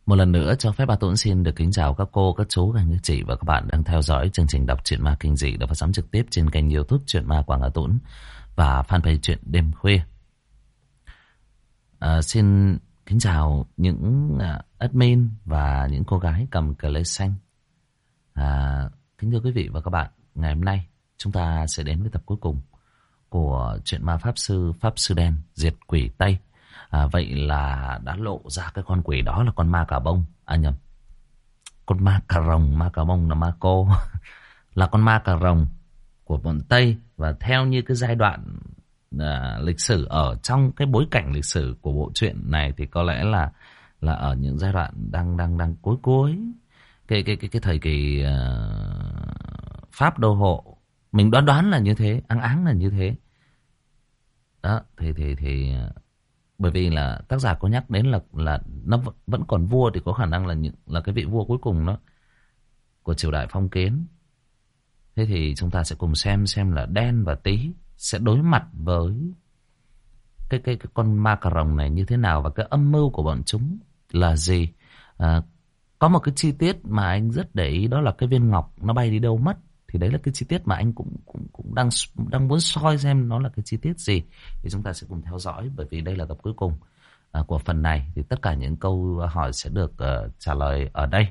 Một lần nữa cho phép bà Tuấn xin được kính chào các cô, các chú, các anh, các chị và các bạn đang theo dõi chương trình đọc truyện ma kinh dị được phát sóng trực tiếp trên kênh YouTube Truyện Ma Quảng Hà Tuấn và fanpage Truyện Đêm Khuya. Xin kính chào những admin và những cô gái cầm cờ lê xanh. Kính thưa quý vị và các bạn, ngày hôm nay chúng ta sẽ đến với tập cuối cùng của truyện ma Pháp Sư Đen diệt quỷ Tây. Vậy là đã lộ ra cái con quỷ đó là con ma cà bông. Nhầm, con ma cà rồng. Ma cà bông là ma cô. Là con ma cà rồng của bọn Tây. Và theo như cái giai đoạn lịch sử, ở trong cái bối cảnh lịch sử của bộ truyện này thì có lẽ là ở những giai đoạn đang cuối cái thời kỳ Pháp đô hộ. Mình đoán là như thế, áng là như thế. Đó, thì bởi vì là tác giả có nhắc đến là nó vẫn còn vua, thì có khả năng là cái vị vua cuối cùng đó của triều đại phong kiến. Thế thì chúng ta sẽ cùng xem là Đen và Tí sẽ đối mặt với cái con ma cà rồng này như thế nào, và cái âm mưu của bọn chúng là gì. Có một cái chi tiết mà anh rất để ý, đó là cái viên ngọc nó bay đi đâu mất. Thì đấy là cái chi tiết mà anh cũng đang muốn soi xem nó là cái chi tiết gì. Thì chúng ta sẽ cùng theo dõi, bởi vì đây là tập cuối cùng của phần này. Thì tất cả những câu hỏi sẽ được trả lời ở đây.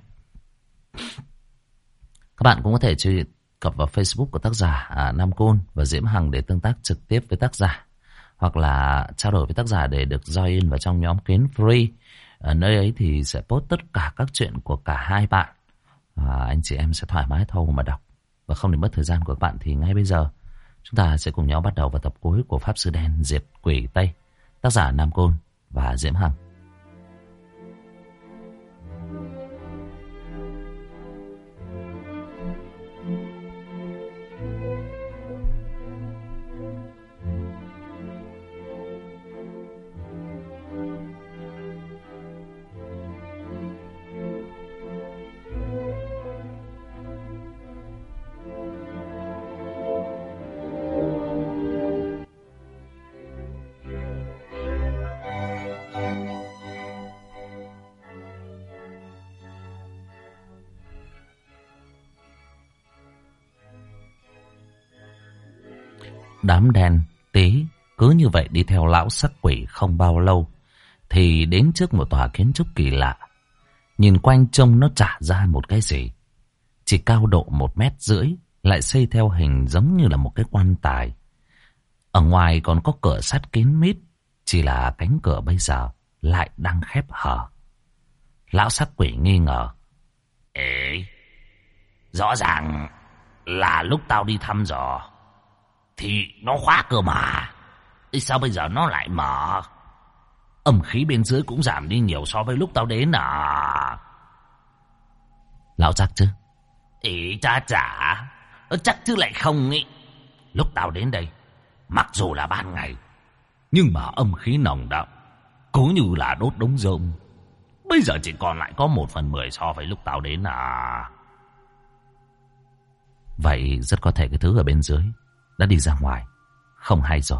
Các bạn cũng có thể truy cập vào Facebook của tác giả Nam Côn và Diễm Hằng để tương tác trực tiếp với tác giả, hoặc là trao đổi với tác giả để được join vào trong nhóm kiến free. Ở nơi ấy thì sẽ post tất cả các chuyện của cả hai bạn. Anh chị em sẽ thoải mái thâu mà đọc. Và không để mất thời gian của các bạn thì ngay bây giờ chúng ta sẽ cùng nhau bắt đầu vào tập cuối của Pháp Sư Đen diệt quỷ Tây. Tác giả Nam Côn và Diễm Hằng. Đám Đen, Tí cứ như vậy đi theo lão sắc quỷ không bao lâu thì đến trước một tòa kiến trúc kỳ lạ. Nhìn quanh trông nó chả ra một cái gì. Chỉ cao độ 1,5 mét, lại xây theo hình giống như là một cái quan tài. Ở ngoài còn có cửa sắt kín mít, chỉ là cánh cửa bây giờ lại đang khép hờ. Lão sắc quỷ nghi ngờ. Ê, rõ ràng là lúc tao đi thăm dò thì nó khóa cơ mà. Sao bây giờ nó lại mở? Âm khí bên dưới cũng giảm đi nhiều so với lúc tao đến à? Lão chắc chứ? Ý chả chắc chứ lại không ý. Lúc tao đến đây, mặc dù là ban ngày, nhưng mà âm khí nồng đậm, cứ như là đốt đống rơm. Bây giờ chỉ còn lại có 1/10 so với lúc tao đến à? Vậy rất có thể cái thứ ở bên dưới đã đi ra ngoài, không hay rồi.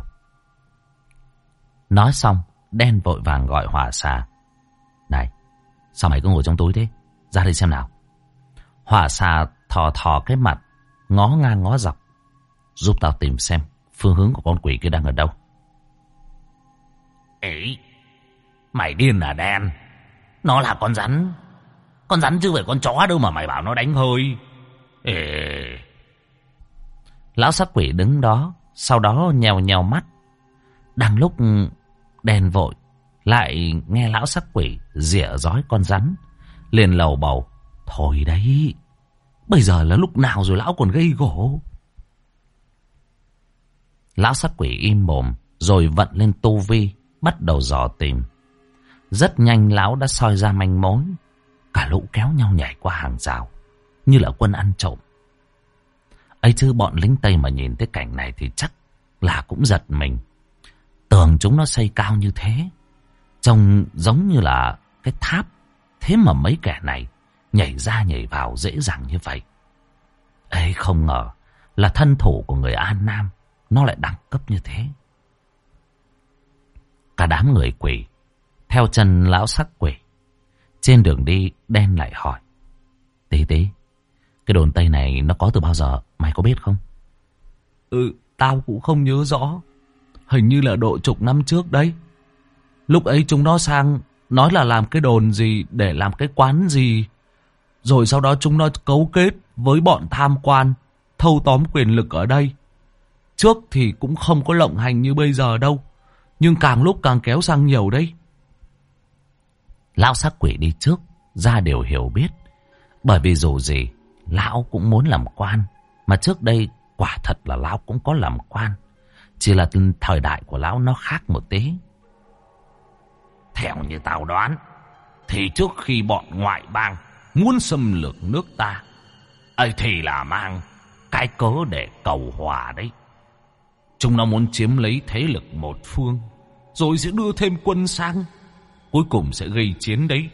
Nói xong, Đen vội vàng gọi Hỏa Xà. Này, sao mày cứ ngồi trong túi thế? Ra đây xem nào. Hỏa Xà thò cái mặt, ngó ngang ngó dọc. Giúp tao tìm xem phương hướng của con quỷ kia đang ở đâu. Ấy, mày điên à Đen? Nó là con rắn. Con rắn chứ phải con chó đâu mà mày bảo nó đánh hơi. Ê... Lão sắc quỷ đứng đó, sau đó nhèo mắt. Đang lúc Đen vội, lại nghe lão sắc quỷ rỉa rói con rắn, liền lầu bầu. Thôi đấy, bây giờ là lúc nào rồi lão còn gây gổ? Lão sắc quỷ im mồm, rồi vận lên tu vi, bắt đầu dò tìm. Rất nhanh lão đã soi ra manh mối. Cả lũ kéo nhau nhảy qua hàng rào, như là quân ăn trộm. Ấy chứ bọn lính Tây mà nhìn thấy cảnh này thì chắc là cũng giật mình. Tường chúng nó xây cao như thế, trông giống như là cái tháp. Thế mà mấy kẻ này nhảy ra nhảy vào dễ dàng như vậy. Ê, không ngờ là thân thủ của người An Nam nó lại đẳng cấp như thế. Cả đám người quỷ theo chân lão sắc quỷ Trên đường đi, Đen lại hỏi. Tí tí, cái đồn Tây này nó có từ bao giờ, mày có biết không? Tao cũng không nhớ rõ. Hình như là độ chục năm trước đấy. Lúc ấy chúng nó sang nói là làm cái đồn gì để làm cái quán gì. Rồi sau đó chúng nó cấu kết với bọn tham quan, thâu tóm quyền lực ở đây. Trước thì cũng không có lộng hành như bây giờ đâu. Nhưng càng lúc càng kéo sang nhiều đấy. Lão sắc quỷ đi trước, ra đều hiểu biết. Bởi vì dù gì, lão cũng muốn làm quan. Mà trước đây, quả thật là lão cũng có làm quan. Chỉ là thời đại của lão nó khác một tí. Theo như tao đoán, thì trước khi bọn ngoại bang muốn xâm lược nước ta, ấy thì là mang cái cớ để cầu hòa đấy. Chúng nó muốn chiếm lấy thế lực một phương, rồi sẽ đưa thêm quân sang, cuối cùng sẽ gây chiến đấy.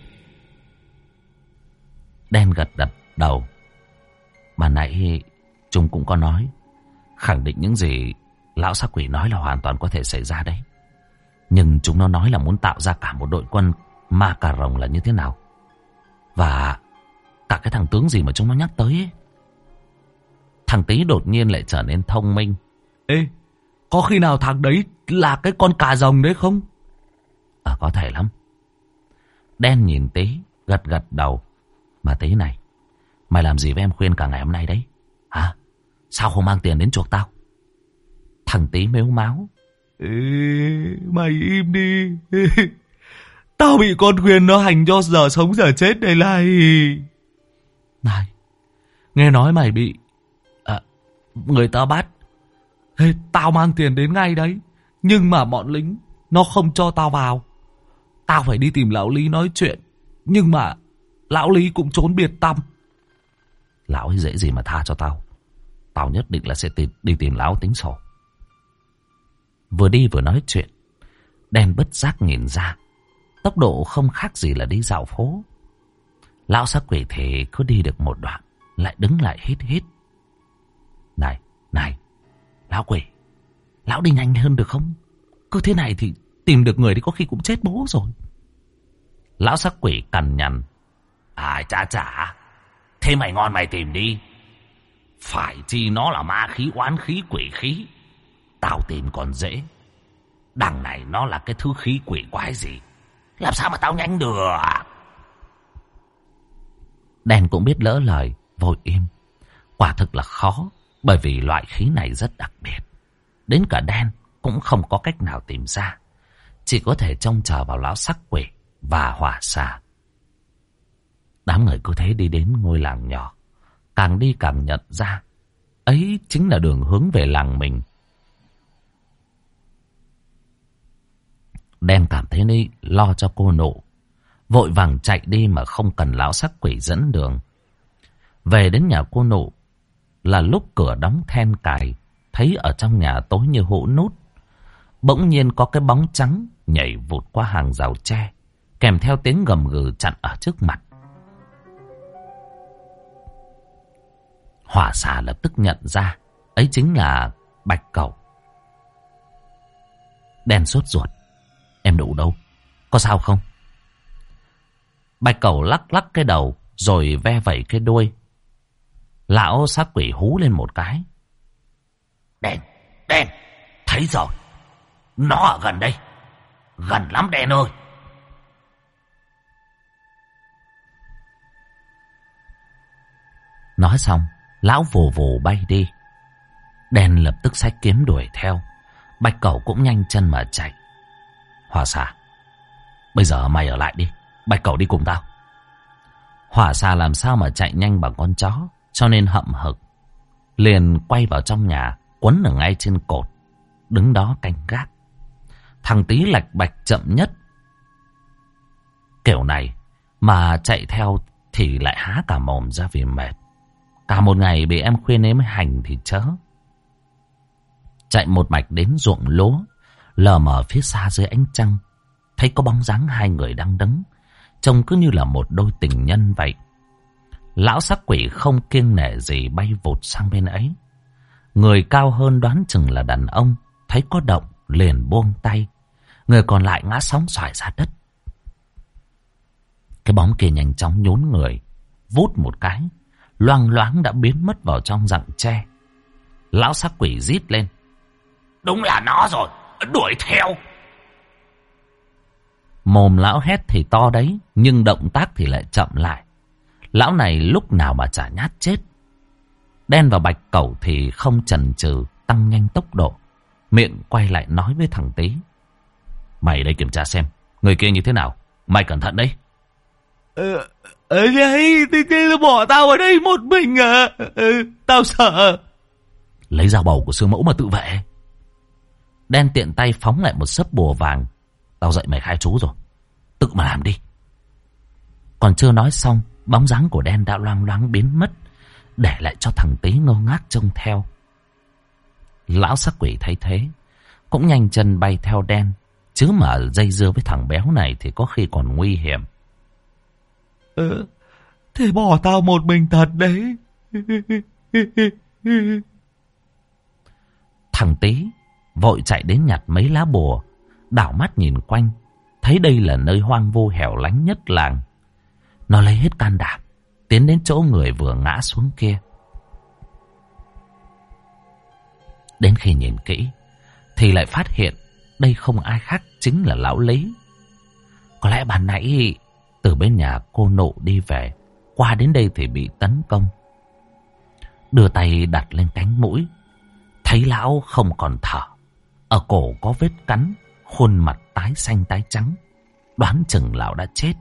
Đen gật đầu. Mà nãy chúng cũng có nói, khẳng định những gì lão sắc quỷ nói là hoàn toàn có thể xảy ra đấy. Nhưng chúng nó nói là muốn tạo ra cả một đội quân ma cà rồng là như thế nào. Và cả cái thằng tướng gì mà chúng nó nhắc tới ấy. Thằng Tý đột nhiên lại trở nên thông minh. Ê, có khi nào thằng đấy là cái con cà rồng đấy không? Có thể lắm. Đen nhìn Tý, gật đầu. Mà Tý này, mày làm gì với em Khuyên cả ngày hôm nay đấy? Hả? Sao không mang tiền đến chuộc tao? Thằng Tý mếu máo. Ê, mày im đi. Tao bị con Khuyên nó hành cho giờ sống giờ chết đây này. Này, nghe nói mày bị người ta bắt. Ê, tao mang tiền đến ngay đấy. Nhưng mà bọn lính nó không cho tao vào. Tao phải đi tìm lão Lý nói chuyện. Nhưng mà lão Lý cũng trốn biệt tăm. Lão ấy dễ gì mà tha cho tao. Tao nhất định là sẽ đi tìm lão tính sổ. Vừa đi vừa nói chuyện, Đen bất giác nhìn ra, tốc độ không khác gì là đi dạo phố. Lão sắc quỷ thì cứ đi được một đoạn lại đứng lại hít. Này, lão quỷ, lão đi nhanh hơn được không? Cứ thế này thì tìm được người thì có khi cũng chết bố rồi. Lão sắc quỷ cằn nhằn. Chả. Thế mày ngon mày tìm đi. Phải chi nó là ma khí, oán khí, quỷ khí. Tao tìm còn dễ. Đằng này nó là cái thứ khí quỷ quái gì. Làm sao mà tao nhanh được? Đen cũng biết lỡ lời, vội im. Quả thực là khó, bởi vì loại khí này rất đặc biệt. Đến cả Đen cũng không có cách nào tìm ra. Chỉ có thể trông chờ vào lão sắc quỷ và hỏa xà. Đám người cứ thế đi đến ngôi làng nhỏ. Càng đi càng nhận ra, ấy chính là đường hướng về làng mình. Đen cảm thấy lo cho cô nụ, vội vàng chạy đi mà không cần lão sắc quỷ dẫn đường. Về đến nhà cô nụ là lúc cửa đóng then cài, thấy ở trong nhà tối như hũ nút. Bỗng nhiên có cái bóng trắng nhảy vụt qua hàng rào tre, kèm theo tiếng gầm gừ chặn ở trước mặt. Hỏa xà lập tức nhận ra ấy chính là Bạch Cẩu. Đen sốt ruột. Em Nụ đâu? Có sao không? Bạch Cẩu lắc lắc cái đầu rồi ve vẩy cái đuôi. Lão sắc quỷ hú lên một cái. Đen, thấy rồi. Nó ở gần đây. Gần lắm Đen ơi. Nói xong, lão vù vù bay đi. Đen lập tức xách kiếm đuổi theo. Bạch Cẩu cũng nhanh chân mà chạy. Hỏa xà, bây giờ mày ở lại đi. Bạch Cẩu đi cùng tao. Hỏa xà làm sao mà chạy nhanh bằng con chó, cho nên hậm hực liền quay vào trong nhà, quấn ở ngay trên cột, đứng đó canh gác. Thằng Tý lạch bạch chậm nhất. Kiểu này mà chạy theo thì lại há cả mồm ra vì mệt. Cả một ngày bị em Khuyên ếm hành thì chớ. Chạy một mạch đến ruộng lúa, lờ mờ phía xa dưới ánh trăng thấy có bóng dáng hai người đang đứng, trông cứ như là một đôi tình nhân vậy. Lão sắc quỷ không kiêng nể gì bay vụt sang bên ấy. Người cao hơn đoán chừng là đàn ông, thấy có động liền buông tay. Người còn lại ngã sóng xoài ra đất. Cái bóng kia nhanh chóng nhún người, vút một cái, loang loáng đã biến mất vào trong rặng tre. Lão sắc quỷ rít lên. Đúng là nó rồi, đuổi theo. Mồm lão hét thì to đấy, nhưng động tác thì lại chậm lại. Lão này lúc nào mà chả nhát chết. Đen và Bạch Cẩu thì không chần chừ, tăng nhanh tốc độ, miệng quay lại nói với thằng Tý. Mày đây kiểm tra xem, người kia như thế nào. Mày cẩn thận đấy. Đấy, thì bỏ tao ở đây một mình à. Tao sợ. Lấy dao bầu của sư mẫu mà tự vệ. Đen tiện tay phóng lại một xấp bùa vàng. Tao dạy mày khai chú rồi, tự mà làm đi. Còn chưa nói xong, bóng dáng của Đen đã loang loáng biến mất, để lại cho thằng Tý ngơ ngác trông theo. Lão sắc quỷ thấy thế, cũng nhanh chân bay theo Đen, chứ mà dây dưa với thằng béo này thì có khi còn nguy hiểm. Thế bỏ tao một mình thật đấy. Thằng Tý vội chạy đến nhặt mấy lá bùa, đảo mắt nhìn quanh, thấy đây là nơi hoang vu hẻo lánh nhất làng. Nó lấy hết can đảm, tiến đến chỗ người vừa ngã xuống kia. Đến khi nhìn kỹ, thì lại phát hiện đây không ai khác chính là lão Lý. Có lẽ ban nãy từ bên nhà cô nộ đi về, qua đến đây thì bị tấn công. Đưa tay đặt lên cánh mũi, thấy lão không còn thở, ở cổ có vết cắn, khuôn mặt tái xanh tái trắng, đoán chừng lão đã chết.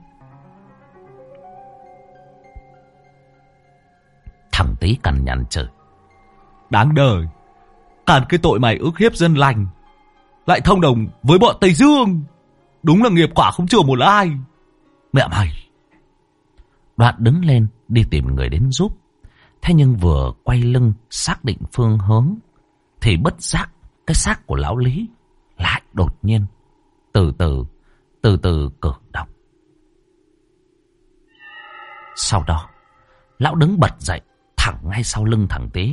Thằng Tý cằn nhằn chửi. Đáng đời, càn cái tội mày ức hiếp dân lành, lại thông đồng với bọn Tây Dương. Đúng là nghiệp quả không chừa một ai. Mẹ mày. Đoạn đứng lên đi tìm người đến giúp. Thế nhưng vừa quay lưng xác định phương hướng, thì bất giác cái xác của lão Lý lại đột nhiên từ từ cử động. Sau đó lão đứng bật dậy thẳng ngay sau lưng thằng Tý.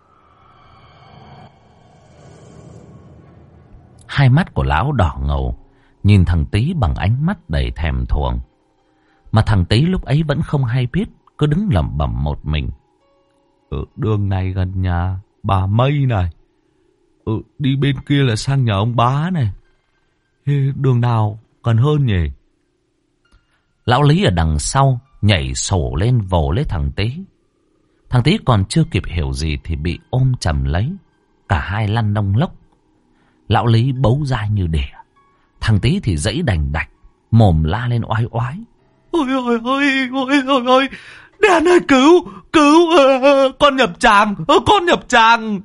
Hai mắt của lão đỏ ngầu, nhìn thằng Tý bằng ánh mắt đầy thèm thuồng. Mà thằng Tý lúc ấy vẫn không hay biết, cứ đứng lẩm bẩm một mình. Đường này gần nhà bà Mây này. Đi bên kia là sang nhà ông Bá này. Đường nào gần hơn nhỉ? Lão Lý ở đằng sau nhảy sổ lên vồ lấy thằng Tý. Thằng Tý còn chưa kịp hiểu gì thì bị ôm chầm lấy, cả hai lăn lông lốc. Lão Lý bấu dai như đỉa, thằng Tý thì giãy đành đạch, mồm la lên oai oái. Ôi, Đen ơi, cứu, con nhập tràng.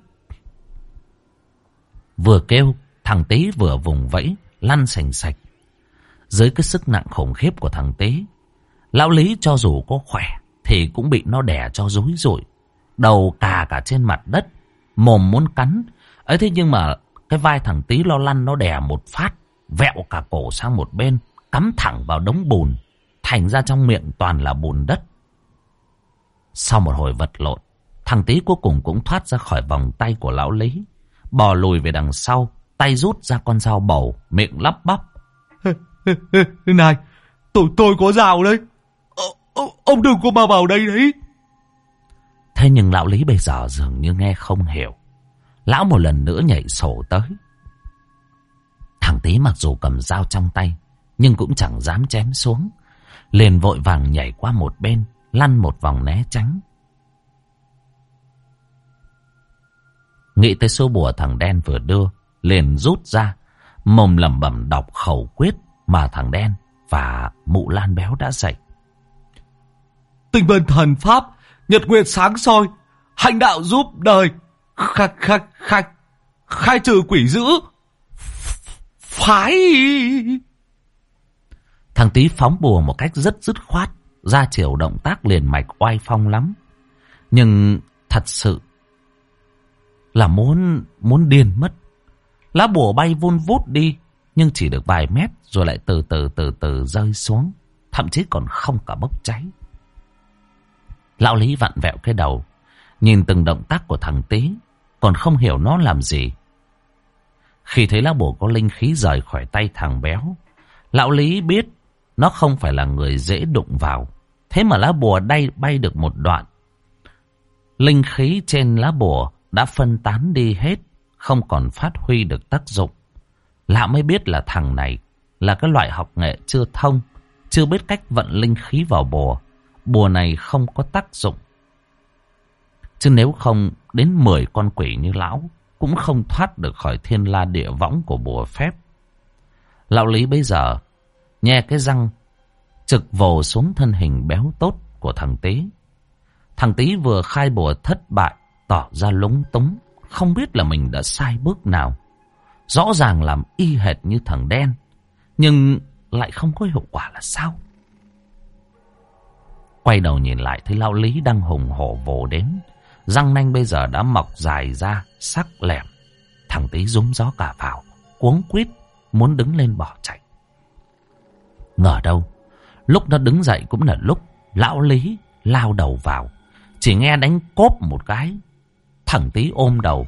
Vừa kêu, thằng Tý vừa vùng vẫy, lăn sành sạch. Dưới cái sức nặng khủng khiếp của thằng Tý, lão Lý cho dù có khỏe thì cũng bị nó đè cho rúi rụi, đầu cà cả trên mặt đất, mồm muốn cắn. Ấy thế nhưng mà cái vai thằng Tý lo lăn nó đè một phát, vẹo cả cổ sang một bên, cắm thẳng vào đống bùn, thành ra trong miệng toàn là bùn đất. Sau một hồi vật lộn, thằng Tý cuối cùng cũng thoát ra khỏi vòng tay của lão Lý, bò lùi về đằng sau, tay rút ra con dao bầu, miệng lắp bắp. Này, tôi có dao đấy. Ông đừng có mà vào đây đấy. Thế nhưng lão Lý bây giờ dường như nghe không hiểu. Lão một lần nữa nhảy sổ tới. Thằng Tý mặc dù cầm dao trong tay, nhưng cũng chẳng dám chém xuống, liền vội vàng nhảy qua một bên, lăn một vòng né tránh. Nghĩ tới số bùa thằng Đen vừa đưa, liền rút ra, mồm lẩm bẩm đọc khẩu quyết mà thằng Đen và mụ Lan béo đã dạy. Tinh vân thần pháp, nhật nguyệt sáng soi, hạnh đạo giúp đời, khai trừ quỷ dữ, phái. Thằng Tý phóng bùa một cách rất dứt khoát, ra chiều động tác liền mạch oai phong lắm. Nhưng thật sự là muốn điên mất. Lá bùa bay vun vút đi, nhưng chỉ được vài mét rồi lại từ từ rơi xuống, thậm chí còn không cả bốc cháy. Lão Lý vặn vẹo cái đầu, nhìn từng động tác của thằng Tý, còn không hiểu nó làm gì. Khi thấy lá bùa có linh khí rời khỏi tay thằng béo, lão Lý biết nó không phải là người dễ đụng vào. Thế mà lá bùa bay được một đoạn, linh khí trên lá bùa đã phân tán đi hết, không còn phát huy được tác dụng. Lão mới biết là thằng này là cái loại học nghệ chưa thông, chưa biết cách vận linh khí vào bùa. Bùa này không có tác dụng. Chứ nếu không, đến 10 con quỷ như lão cũng không thoát được khỏi thiên la địa võng của bùa phép. Lão Lý bây giờ nhe cái răng trực vồ xuống thân hình béo tốt của thằng Tý. Thằng Tý vừa khai bùa thất bại, tỏ ra lúng túng, không biết là mình đã sai bước nào. Rõ ràng làm y hệt như thằng đen, nhưng lại không có hiệu quả là sao? Quay đầu nhìn lại thấy lão Lý đang hùng hổ vồ đến. Răng nanh bây giờ đã mọc dài ra, sắc lẹm. Thằng Tý rúm gió cả vào, cuống quýt muốn đứng lên bỏ chạy. Ngờ đâu, lúc nó đứng dậy cũng là lúc lão Lý lao đầu vào. Chỉ nghe đánh cốp một cái, thằng Tý ôm đầu.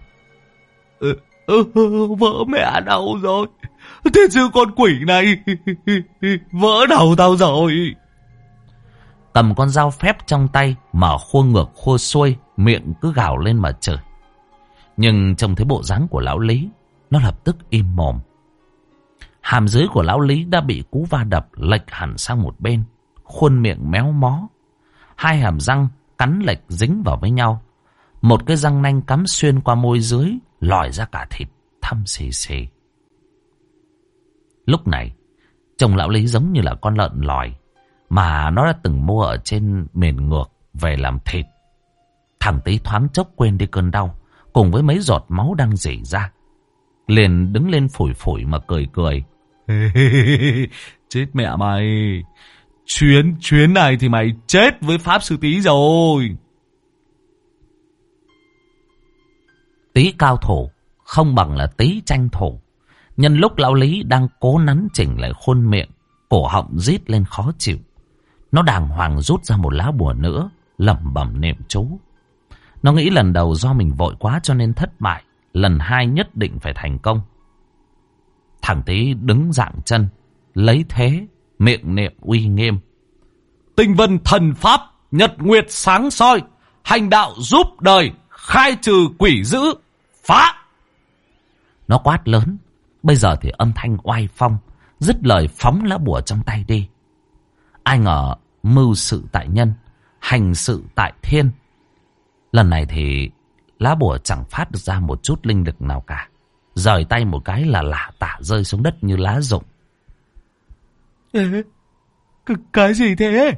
Vỡ mẹ đâu rồi? Thế chứ con quỷ này vỡ đầu tao rồi. Cầm con dao phép trong tay, mở khua ngược khua xuôi, miệng cứ gào lên mà chửi. Nhưng trông thấy bộ dáng của lão Lý, nó lập tức im mồm. Hàm dưới của lão Lý đã bị cú va đập lệch hẳn sang một bên, khuôn miệng méo mó. Hai hàm răng cắn lệch dính vào với nhau. Một cái răng nanh cắm xuyên qua môi dưới, lòi ra cả thịt thâm xì xì. Lúc này, trông lão Lý giống như là con lợn lòi mà nó đã từng mua ở trên miền ngược về làm thịt. Thằng Tý thoáng chốc quên đi cơn đau, cùng với mấy giọt máu đang rỉ ra, liền đứng lên phủi phủi mà cười cười. Chết mẹ mày, chuyến này thì mày chết với pháp sư Tý rồi. Tý cao thủ không bằng là Tý tranh thủ. Nhân lúc lão Lý đang cố nắn chỉnh lại khuôn miệng, cổ họng rít lên khó chịu, nó đàng hoàng rút ra một lá bùa nữa, lẩm bẩm niệm chú. Nó nghĩ lần đầu do mình vội quá cho nên thất bại, lần hai nhất định phải thành công. Thằng Tý đứng dạng chân, lấy thế, miệng niệm uy nghiêm. Tinh vân thần pháp, nhật nguyệt sáng soi, hành đạo giúp đời, khai trừ quỷ dữ, phá. Nó quát lớn, bây giờ thì âm thanh oai phong, dứt lời phóng lá bùa trong tay đi. Ai ngờ mưu sự tại nhân, hành sự tại thiên. Lần này thì lá bùa chẳng phát được ra một chút linh lực nào cả. Rời tay một cái là lả tả rơi xuống đất như lá rụng. Cái gì thế?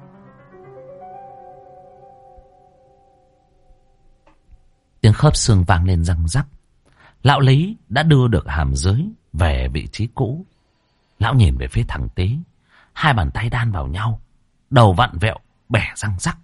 Tiếng khớp xương vang lên răng rắc. Lão Lý đã đưa được hàm dưới về vị trí cũ. Lão nhìn về phía thằng Tý, hai bàn tay đan vào nhau, đầu vặn vẹo, bẻ răng rắc.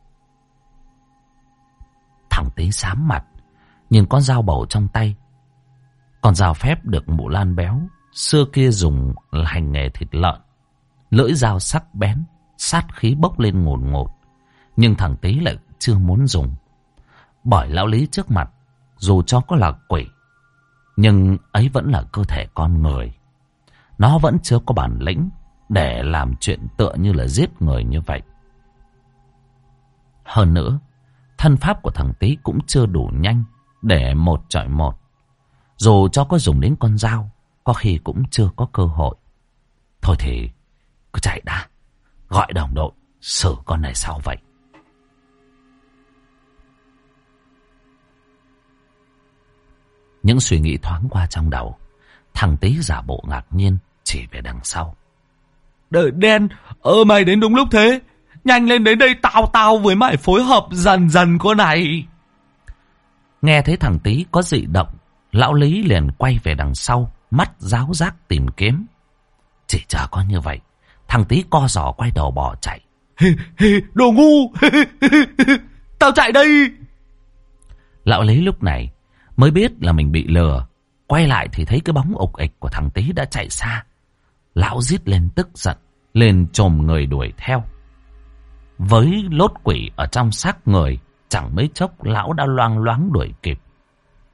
Thằng Tý xám mặt, nhìn con dao bầu trong tay. Con dao phép được Mụ Lan béo xưa kia dùng là hành nghề thịt lợn. Lưỡi dao sắc bén, sát khí bốc lên ngột ngột. Nhưng thằng Tý lại chưa muốn dùng. Bởi lão Lý trước mặt, dù cho có là quỷ, nhưng ấy vẫn là cơ thể con người. Nó vẫn chưa có bản lĩnh để làm chuyện tựa như là giết người như vậy. Hơn nữa, thân pháp của thằng Tý cũng chưa đủ nhanh để một chọi một. Dù cho có dùng đến con dao, có khi cũng chưa có cơ hội. Thôi thì cứ chạy đã, gọi đồng đội xử con này sao vậy. Những suy nghĩ thoáng qua trong đầu, thằng Tý giả bộ ngạc nhiên chỉ về đằng sau. Đợi đen, mày đến đúng lúc thế. Nhanh lên đến đây, tao với mày phối hợp dần con này. Nghe thấy thằng Tý có dị động, lão Lý liền quay về đằng sau, mắt ráo rác tìm kiếm. Chỉ chờ có như vậy, thằng Tý co giò quay đầu bỏ chạy. Đồ ngu, tao chạy đây. Lão Lý lúc này mới biết là mình bị lừa. Quay lại thì thấy cái bóng ục ịch của thằng Tý đã chạy xa. Lão rít lên tức giận, liền chồm người đuổi theo. Với lốt quỷ ở trong xác người, chẳng mấy chốc lão đã loang loáng đuổi kịp.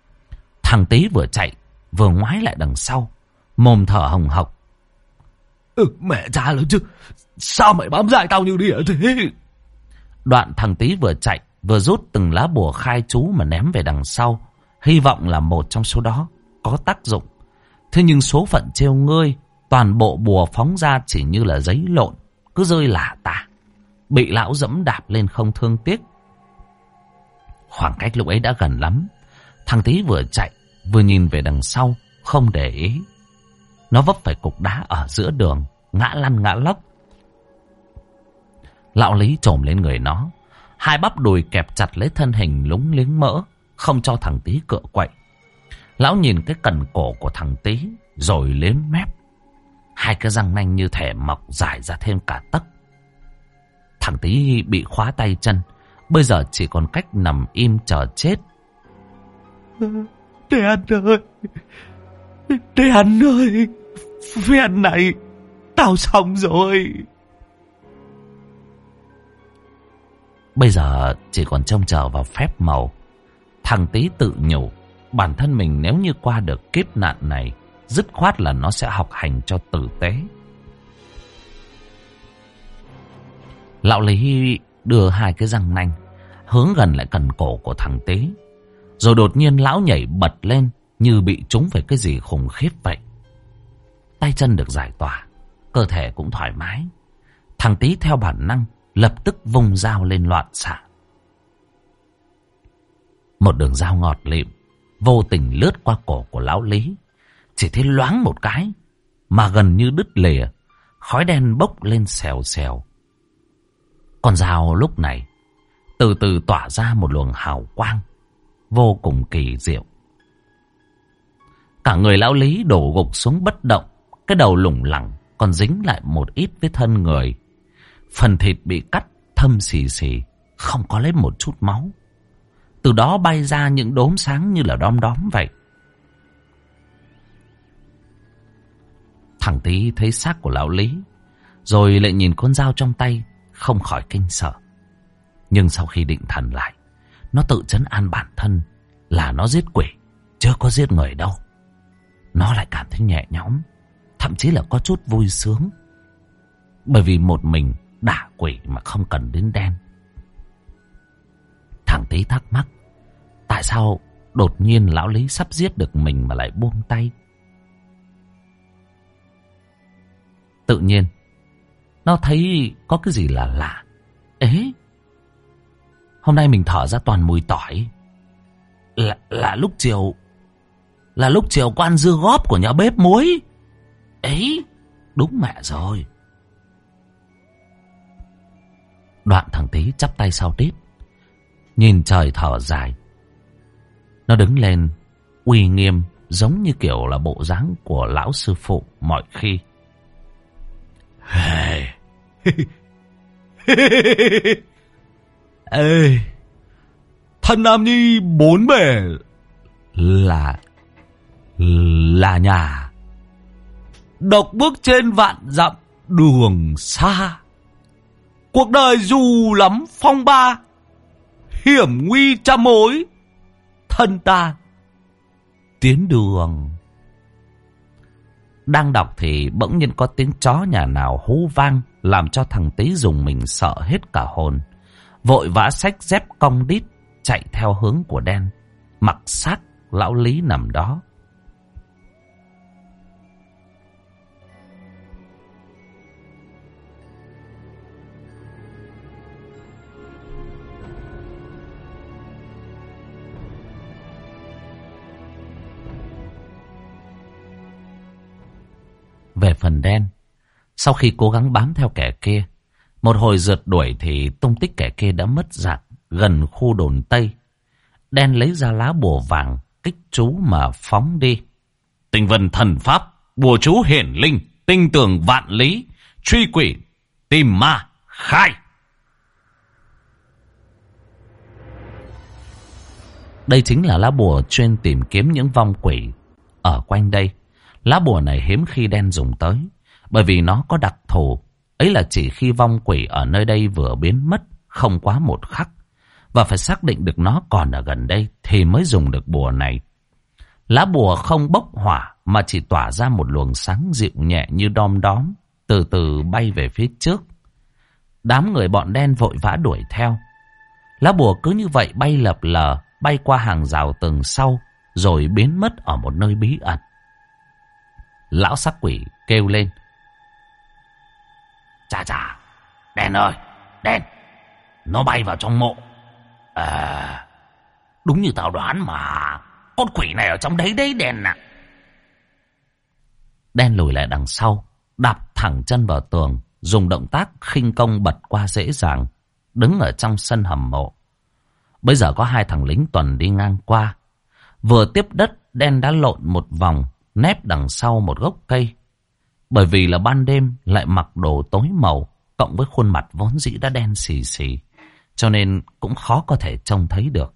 Thằng Tý vừa chạy vừa ngoái lại đằng sau, mồm thở hồng hộc. Mẹ cha lớn chứ. Sao mày bám dại tao như đỉa thế? Đoạn thằng Tý vừa chạy vừa rút từng lá bùa khai chú mà ném về đằng sau, hy vọng là một trong số đó có tác dụng. Thế nhưng số phận trêu ngươi, toàn bộ bùa phóng ra chỉ như là giấy lộn, cứ rơi lả tả, bị lão dẫm đạp lên không thương tiếc. Khoảng cách lúc ấy đã gần lắm. Thằng Tý vừa chạy vừa nhìn về đằng sau, không để ý. Nó vấp phải cục đá ở giữa đường, ngã lăn ngã lóc. Lão Lý chồm lên người nó, hai bắp đùi kẹp chặt lấy thân hình lúng liếng mỡ, không cho thằng Tý cựa quậy. Lão nhìn cái cần cổ của thằng Tý rồi liếm mép. Hai cái răng nanh như thể mọc dài ra thêm cả tấc. Thằng Tý bị khóa tay chân, bây giờ chỉ còn cách nằm im chờ chết. Đen ơi, Đen ơi, phen này tao xong rồi. Bây giờ chỉ còn trông chờ vào phép màu. Thằng Tý tự nhủ bản thân mình nếu như qua được kiếp nạn này, dứt khoát là nó sẽ học hành cho tử tế. Lão Lý đưa hai cái răng nanh hướng gần lại cần cổ của thằng Tý, rồi đột nhiên lão nhảy bật lên như bị trúng phải cái gì khủng khiếp vậy. Tay chân được giải tỏa, cơ thể cũng thoải mái. Thằng Tý theo bản năng lập tức vung dao lên loạn xạ. Một đường dao ngọt lịm vô tình lướt qua cổ của lão Lý, chỉ thấy loáng một cái mà gần như đứt lìa, khói đen bốc lên xèo xèo. Con dao lúc này từ từ tỏa ra một luồng hào quang vô cùng kỳ diệu. Cả người lão Lý đổ gục xuống bất động, cái đầu lủng lẳng còn dính lại một ít với thân người. Phần thịt bị cắt thâm xì xì, không có lấy một chút máu. Từ đó bay ra những đốm sáng như là đom đóm vậy. Thằng Tý thấy xác của lão Lý, rồi lại nhìn con dao trong tay, không khỏi kinh sợ. Nhưng sau khi định thần lại, nó tự trấn an bản thân là nó giết quỷ, chưa có giết người đâu. Nó lại cảm thấy nhẹ nhõm, thậm chí là có chút vui sướng. Bởi vì một mình đả quỷ mà không cần đến đen. Thằng Tý thắc mắc, tại sao đột nhiên lão Lý sắp giết được mình mà lại buông tay? Tự nhiên nó thấy có cái gì là lạ. Ế, hôm nay mình thở ra toàn mùi tỏi. Là lúc chiều có ăn dưa góp của nhà bếp muối. Ấy, đúng mẹ rồi. Đoạn thằng Tý chắp tay sau tít, nhìn trời thở dài. Nó đứng lên uy nghiêm, giống như kiểu là bộ dáng của lão sư phụ mọi khi. Ê, thân Nam Nhi bốn bể là nhà, độc bước trên vạn dặm đường xa. Cuộc đời dù lắm phong ba, hiểm nguy trăm mối, thân ta tiến đường. Đang đọc thì bỗng nhiên có tiếng chó nhà nào hú vang, làm cho thằng Tý dùng mình sợ hết cả hồn. Vội vã xách dép cong đít chạy theo hướng của đen, mặc xác lão Lý nằm đó. Về phần đen, sau khi cố gắng bám theo kẻ kia, một hồi rượt đuổi thì tung tích kẻ kia đã mất dạng gần khu đồn Tây. Đen lấy ra lá bùa vàng kích chú mà phóng đi. Tinh vân thần pháp, bùa chú hiển linh, tinh tường vạn lý, truy quỷ, tìm ma, khai. Đây chính là lá bùa chuyên tìm kiếm những vong quỷ ở quanh đây. Lá bùa này hiếm khi đen dùng tới, bởi vì nó có đặc thù. Ấy là chỉ khi vong quỷ ở nơi đây vừa biến mất không quá một khắc, và phải xác định được nó còn ở gần đây thì mới dùng được bùa này. Lá bùa không bốc hỏa mà chỉ tỏa ra một luồng sáng dịu nhẹ như đom đóm, từ từ bay về phía trước. Đám người bọn đen vội vã đuổi theo. Lá bùa cứ như vậy bay lập lờ, bay qua hàng rào tường sau, rồi biến mất ở một nơi bí ẩn. Lão sắc quỷ kêu lên. Chà chà, đen ơi, đen, nó bay vào trong mộ. À, đúng như tao đoán mà, con quỷ này ở trong đấy đấy đen ạ. Đen lùi lại đằng sau, đạp thẳng chân vào tường, dùng động tác khinh công bật qua dễ dàng, đứng ở trong sân hầm mộ. Bây giờ có hai thằng lính tuần đi ngang qua. Vừa tiếp đất, đen đã lộn một vòng, nép đằng sau một gốc cây. Bởi vì là ban đêm lại mặc đồ tối màu, cộng với khuôn mặt vốn dĩ đã đen xì xì, cho nên cũng khó có thể trông thấy được.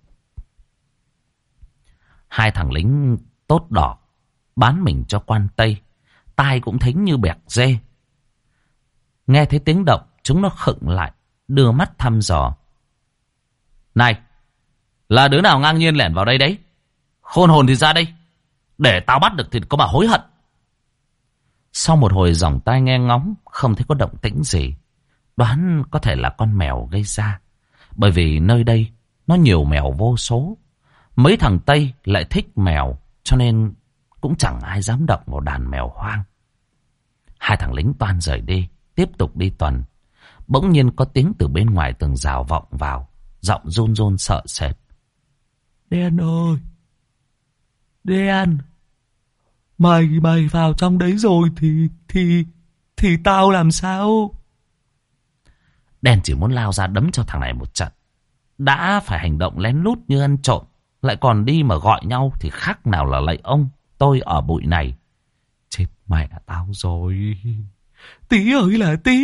Hai thằng lính tốt đỏ bán mình cho quan Tây, tai cũng thính như bẹc dê. Nghe thấy tiếng động, chúng nó khựng lại, đưa mắt thăm dò. Này, là đứa nào ngang nhiên lẻn vào đây đấy? Khôn hồn thì ra đây, để tao bắt được thì có mà hối hận. Sau một hồi dòng tai nghe ngóng, không thấy có động tĩnh gì. Đoán có thể là con mèo gây ra, bởi vì nơi đây nó nhiều mèo vô số. Mấy thằng Tây lại thích mèo, cho nên cũng chẳng ai dám động vào đàn mèo hoang. Hai thằng lính toan rời đi, tiếp tục đi tuần. Bỗng nhiên có tiếng từ bên ngoài tường rào vọng vào, giọng run run sợ sệt. Đen ơi, Đen, mày vào trong đấy rồi thì tao làm sao? Đen chỉ muốn lao ra đấm cho thằng này một trận. Đã phải hành động lén lút như ăn trộm, lại còn đi mà gọi nhau thì khác nào là lạy ông tôi ở bụi này. Chết mẹ tao rồi. Tí ơi là Tí.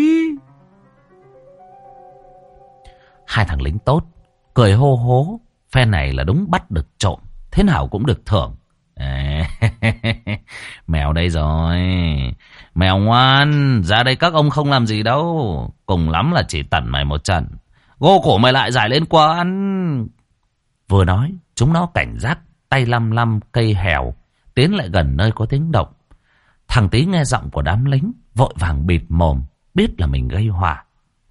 Hai thằng lính tốt cười hô hố. Phe này là đúng bắt được trộm, thế nào cũng được thưởng. Mèo đây rồi. Mèo ngoan, ra đây các ông không làm gì đâu. Cùng lắm là chỉ tẩn mày một trận, gô cổ mày lại giải lên quán. Vừa nói, chúng nó cảnh giác, tay lăm lăm cây hèo, tiến lại gần nơi có tiếng động. Thằng Tí nghe giọng của đám lính, vội vàng bịt mồm, biết là mình gây họa.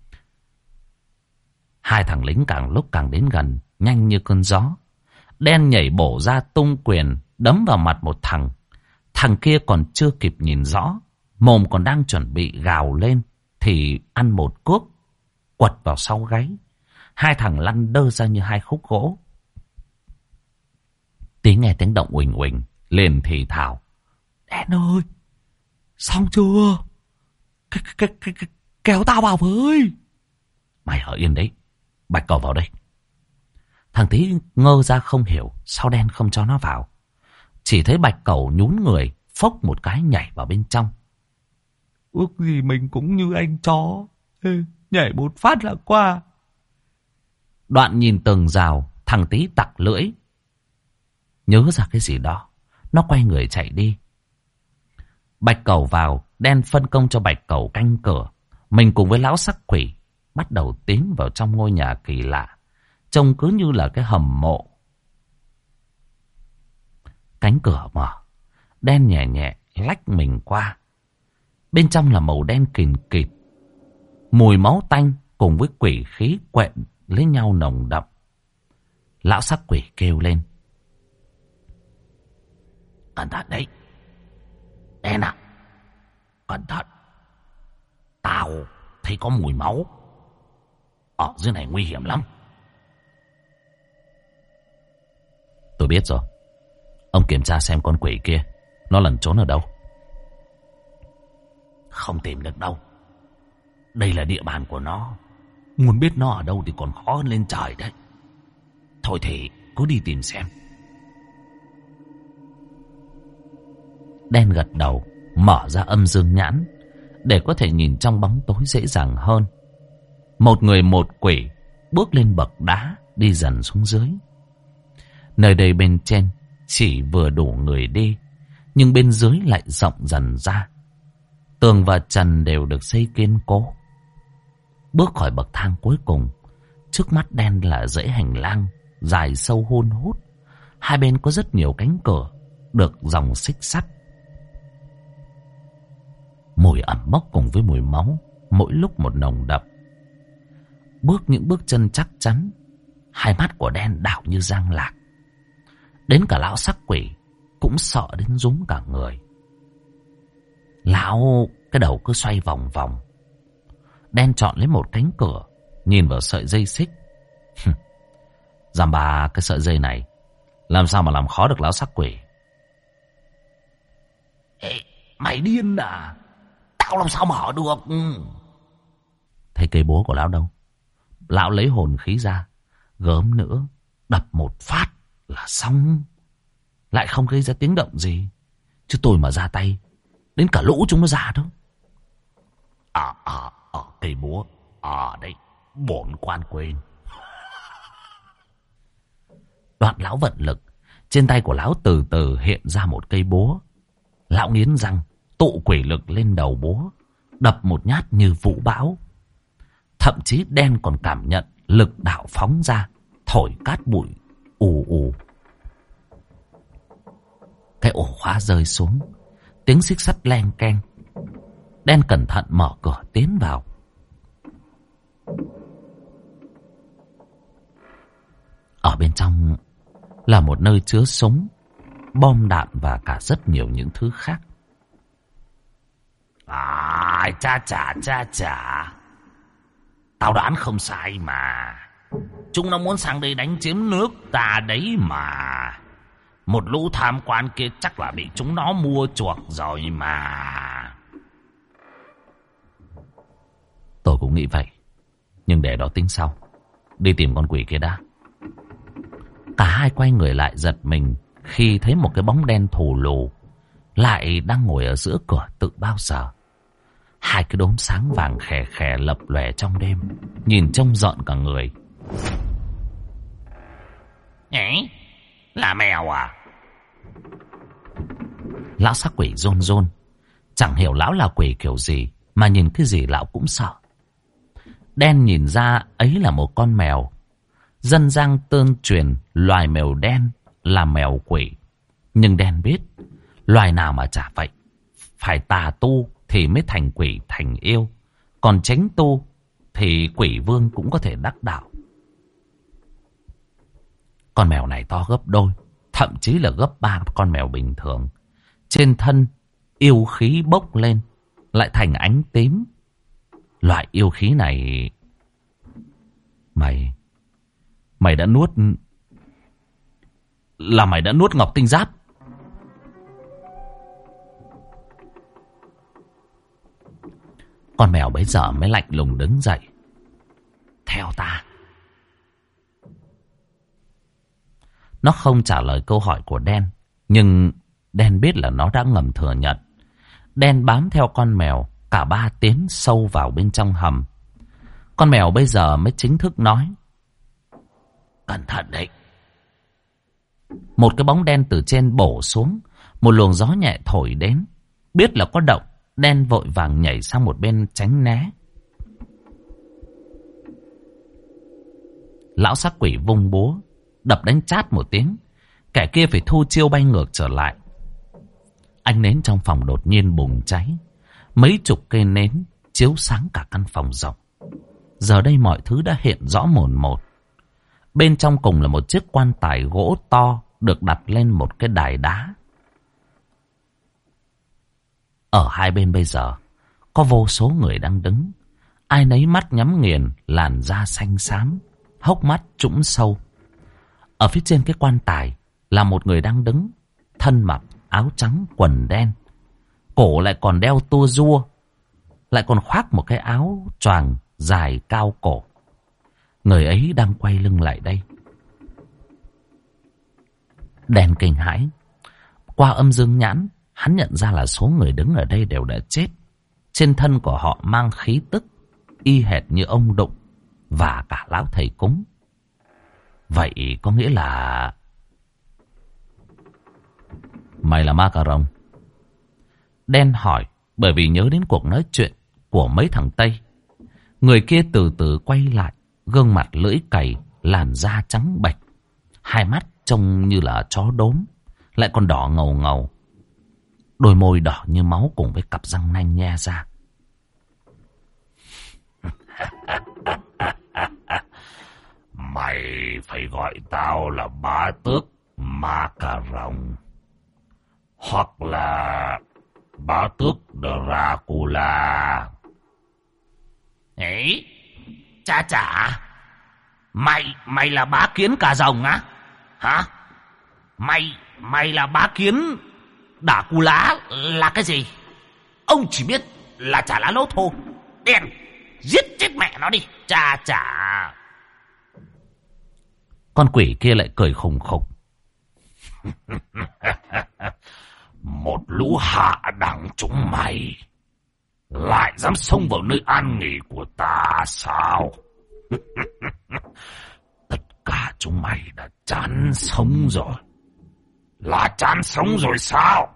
Hai thằng lính càng lúc càng đến gần, nhanh như cơn gió. Đen nhảy bổ ra tung quyền, đấm vào mặt một thằng. Thằng kia còn chưa kịp nhìn rõ, mồm còn đang chuẩn bị gào lên, thì ăn một cước, quật vào sau gáy. Hai thằng lăn đơ ra như hai khúc gỗ. Tí nghe tiếng động uỳnh uỳnh, liền thì thào. Đen ơi, xong chưa? Kéo tao vào với. Mày ở yên đấy, Bạch Cầu vào đây. Thằng Tí ngơ ra không hiểu sao Đen không cho nó vào. Chỉ thấy Bạch Cầu nhún người, phốc một cái nhảy vào bên trong. Ước gì mình cũng như anh chó, nhảy một phát là qua. Đoạn nhìn tường rào, thằng Tí tặc lưỡi. Nhớ ra cái gì đó, nó quay người chạy đi. Bạch Cầu vào, Đen phân công cho Bạch Cầu canh cửa. Mình cùng với lão sắc quỷ bắt đầu tiến vào trong ngôi nhà kỳ lạ, trông cứ như là cái hầm mộ. Cánh cửa mở, Đen nhẹ nhẹ lách mình qua. Bên trong là màu đen kìn kịt, mùi máu tanh cùng với quỷ khí quện lấy nhau nồng đậm. Lão sắc quỷ kêu lên. Cẩn thận đấy, Đen à, cẩn thận. Tao thấy có mùi máu, ở dưới này nguy hiểm lắm. Tôi biết rồi. Ông kiểm tra xem con quỷ kia nó lẩn trốn ở đâu. Không tìm được đâu. Đây là địa bàn của nó. Muốn biết nó ở đâu thì còn khó hơn lên trời đấy. Thôi thì cứ đi tìm xem. Đen gật đầu, mở ra âm dương nhãn để có thể nhìn trong bóng tối dễ dàng hơn. Một người một quỷ bước lên bậc đá, đi dần xuống dưới. Nơi đây bên trên chỉ vừa đủ người đi, nhưng bên dưới lại rộng dần ra. Tường và trần đều được xây kiên cố. Bước khỏi bậc thang cuối cùng, trước mắt Đen là dãy hành lang dài sâu hun hút. Hai bên có rất nhiều cánh cửa được dòng xích sắt. Mùi ẩm mốc cùng với mùi máu mỗi lúc một nồng đậm. Những bước chân chắc chắn. Hai mắt của đen đảo như giang lạc. Đến cả lão sắc quỷ cũng sợ đến rúm cả người. Lão cái đầu cứ xoay vòng vòng. Đen chọn lấy một cánh cửa, nhìn vào sợi dây xích. Giam bà, cái sợi dây này làm sao mà làm khó được lão sắc quỷ. Ê, mày điên à? Tao làm sao mở được? Thấy cây búa của lão đâu? Lão lấy hồn khí ra, gớm nữa, đập một phát là xong. Lại không gây ra tiếng động gì. Chứ tôi mà ra tay, đến cả lũ chúng nó ra đó. Cây búa. Đây, bổn quan quên. Đoạn lão vận lực, trên tay của lão từ từ hiện ra một cây búa. Lão nghiến răng, tụ quỷ lực lên đầu búa, đập một nhát như vũ bão. Thậm chí đen còn cảm nhận lực đạo phóng ra, thổi cát bụi ù ù. Cái ổ khóa rơi xuống, tiếng xích sắt leng keng. Đen cẩn thận mở cửa tiến vào. Ở bên trong là một nơi chứa súng, bom đạn và cả rất nhiều những thứ khác. Chà. Tao đoán không sai mà. Chúng nó muốn sang đây đánh chiếm nước ta đấy mà. Một lũ tham quan kia chắc là bị chúng nó mua chuộc rồi mà. Tôi cũng nghĩ vậy. Nhưng để đó tính sau. Đi tìm con quỷ kia đã. Cả hai quay người lại giật mình khi thấy một cái bóng đen thù lù lại đang ngồi ở giữa cửa tự bao giờ. Hai cái đốm sáng vàng khè khè lập lòe trong đêm, nhìn trông rợn cả người. Nhảy, là mèo à? Lão sắc quỷ rôn rôn. Chẳng hiểu lão là quỷ kiểu gì mà nhìn cái gì lão cũng sợ. Đen nhìn ra ấy là một con mèo. Dân gian tương truyền loài mèo đen là mèo quỷ. Nhưng đen biết loài nào mà chả vậy. Phải tà tu thì mới thành quỷ thành yêu. Còn chánh tu thì quỷ vương cũng có thể đắc đạo. Con mèo này to gấp đôi, thậm chí là gấp 3 con mèo bình thường. Trên thân yêu khí bốc lên, lại thành ánh tím. Loại yêu khí này... Mày đã nuốt... Là mày đã nuốt ngọc tinh giáp. Con mèo bấy giờ mới lạnh lùng đứng dậy. Theo ta. Nó không trả lời câu hỏi của Đen. Nhưng Đen biết là nó đã ngầm thừa nhận. Đen bám theo con mèo. Cả ba tiến sâu vào bên trong hầm. Con mèo bây giờ mới chính thức nói. Cẩn thận đấy. Một cái bóng đen từ trên bổ xuống. Một luồng gió nhẹ thổi đến. Biết là có động, Đen vội vàng nhảy sang một bên tránh né. Lão sắc quỷ vung búa, đập đánh chát một tiếng. Kẻ kia phải thu chiêu bay ngược trở lại. Ánh nến trong phòng đột nhiên bùng cháy. Mấy chục cây nến chiếu sáng cả căn phòng rộng. Giờ đây mọi thứ đã hiện rõ mồn một. Bên trong cùng là một chiếc quan tài gỗ to được đặt lên một cái đài đá. Ở hai bên bây giờ có vô số người đang đứng. Ai nấy mắt nhắm nghiền, làn da xanh xám, hốc mắt trũng sâu. Ở phía trên cái quan tài là một người đang đứng, thân mặc áo trắng quần đen, cổ lại còn đeo tua rua, lại còn khoác một cái áo choàng dài cao cổ. Người ấy đang quay lưng lại đây. Đen kinh hãi. Qua âm dương nhãn, hắn nhận ra là số người đứng ở đây đều đã chết. Trên thân của họ mang khí tức y hệt như ông Đụng và cả lão thầy cúng. Vậy có nghĩa là... Mày là ma cà rồng? Đen hỏi, bởi vì nhớ đến cuộc nói chuyện của mấy thằng Tây. Người kia từ từ quay lại, gương mặt lưỡi cày, làn da trắng bệch, hai mắt trông như là chó đốm, lại còn đỏ ngầu ngầu. đôi môi đỏ như máu cùng với cặp răng nanh nhe ra. Mày phải gọi tao là Bá Tước Ma Cà Rồng, hoặc là Bá Tước Dracula. Ấy, chà, mày là bá kiến cà rồng á? Hả? Mày là bá kiến Dracula là cái gì? Ông chỉ biết là chả lá lốt thô. Đen, giết chết mẹ nó đi, chà. Con quỷ kia lại cười khùng khục. Một lũ hạ đẳng chúng mày lại dám xông vào nơi an nghỉ của ta sao? Tất cả chúng mày đã chán sống rồi. Là chán sống rồi sao?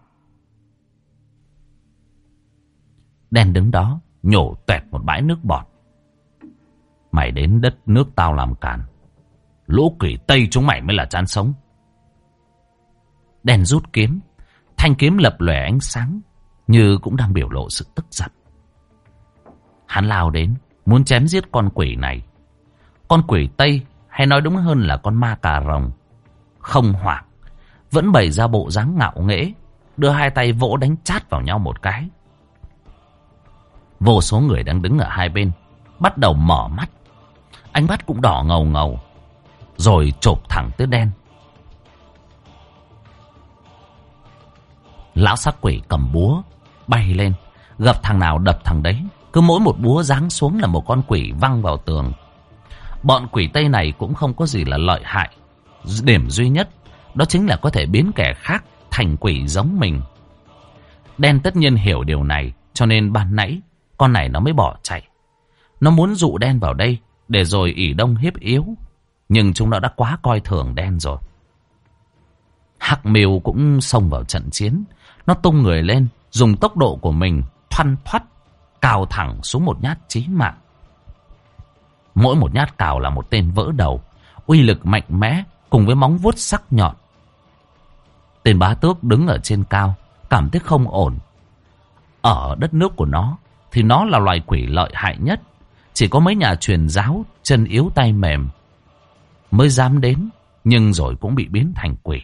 Đen đứng đó nhổ toẹt một bãi nước bọt. Mày đến đất nước tao làm càn, lũ quỷ Tây chúng mày mới là chán sống. Đen rút kiếm, thanh kiếm lập lòe ánh sáng, như cũng đang biểu lộ sự tức giận. Hắn lao đến, muốn chém giết con quỷ này. Con quỷ Tây, hay nói đúng hơn là con ma cà rồng, không hoảng, vẫn bày ra bộ dáng ngạo nghễ, đưa hai tay vỗ đánh chát vào nhau một cái. Vô số người đang đứng ở hai bên bắt đầu mở mắt, ánh mắt cũng đỏ ngầu ngầu, rồi chộp thẳng tới Đen. Lão sắc quỷ cầm búa bay lên, gặp thằng nào đập thằng đấy, cứ mỗi một búa giáng xuống là một con quỷ văng vào tường. Bọn quỷ Tây này cũng không có gì là lợi hại, điểm duy nhất đó chính là có thể biến kẻ khác thành quỷ giống mình. Đen tất nhiên hiểu điều này, cho nên ban nãy con này nó mới bỏ chạy. Nó muốn dụ Đen vào đây để rồi ỷ đông hiếp yếu, nhưng chúng nó đã quá coi thường Đen rồi. Hắc Miêu cũng xông vào trận chiến. Nó tung người lên, dùng tốc độ của mình thoăn thoắt cào thẳng xuống một nhát chí mạng. Mỗi một nhát cào là một tên vỡ đầu, uy lực mạnh mẽ cùng với móng vuốt sắc nhọn. Tên Bá Tước đứng ở trên cao, cảm thấy không ổn. Ở đất nước của nó thì nó là loài quỷ lợi hại nhất, chỉ có mấy nhà truyền giáo chân yếu tay mềm mới dám đến, nhưng rồi cũng bị biến thành quỷ.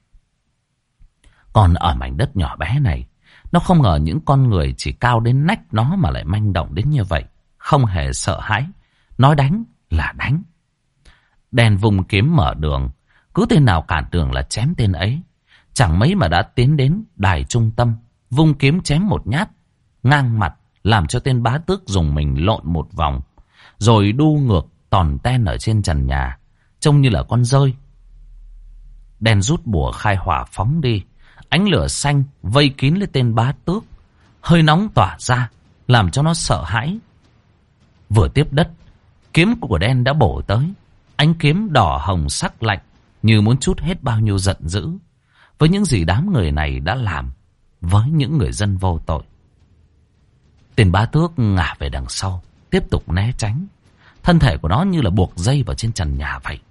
Còn ở mảnh đất nhỏ bé này, nó không ngờ những con người chỉ cao đến nách nó mà lại manh động đến như vậy, không hề sợ hãi, nói đánh là đánh. Đen vùng kiếm mở đường, cứ tên nào cản đường là chém tên ấy. Chẳng mấy mà đã tiến đến đài trung tâm, vung kiếm chém một nhát ngang mặt, làm cho tên Bá Tước dùng mình lộn một vòng, rồi đu ngược tòn ten ở trên trần nhà, trông như là con dơi. Đen rút bùa khai hỏa phóng đi, ánh lửa xanh vây kín lên tên Bá Tước, hơi nóng tỏa ra làm cho nó sợ hãi. Vừa tiếp đất, kiếm của Đen đã bổ tới, ánh kiếm đỏ hồng sắc lạnh như muốn trút hết bao nhiêu giận dữ với những gì đám người này đã làm với những người dân vô tội. Tên Bá Tước ngả về đằng sau, tiếp tục né tránh. Thân thể của nó như là buộc dây vào trên trần nhà vậy.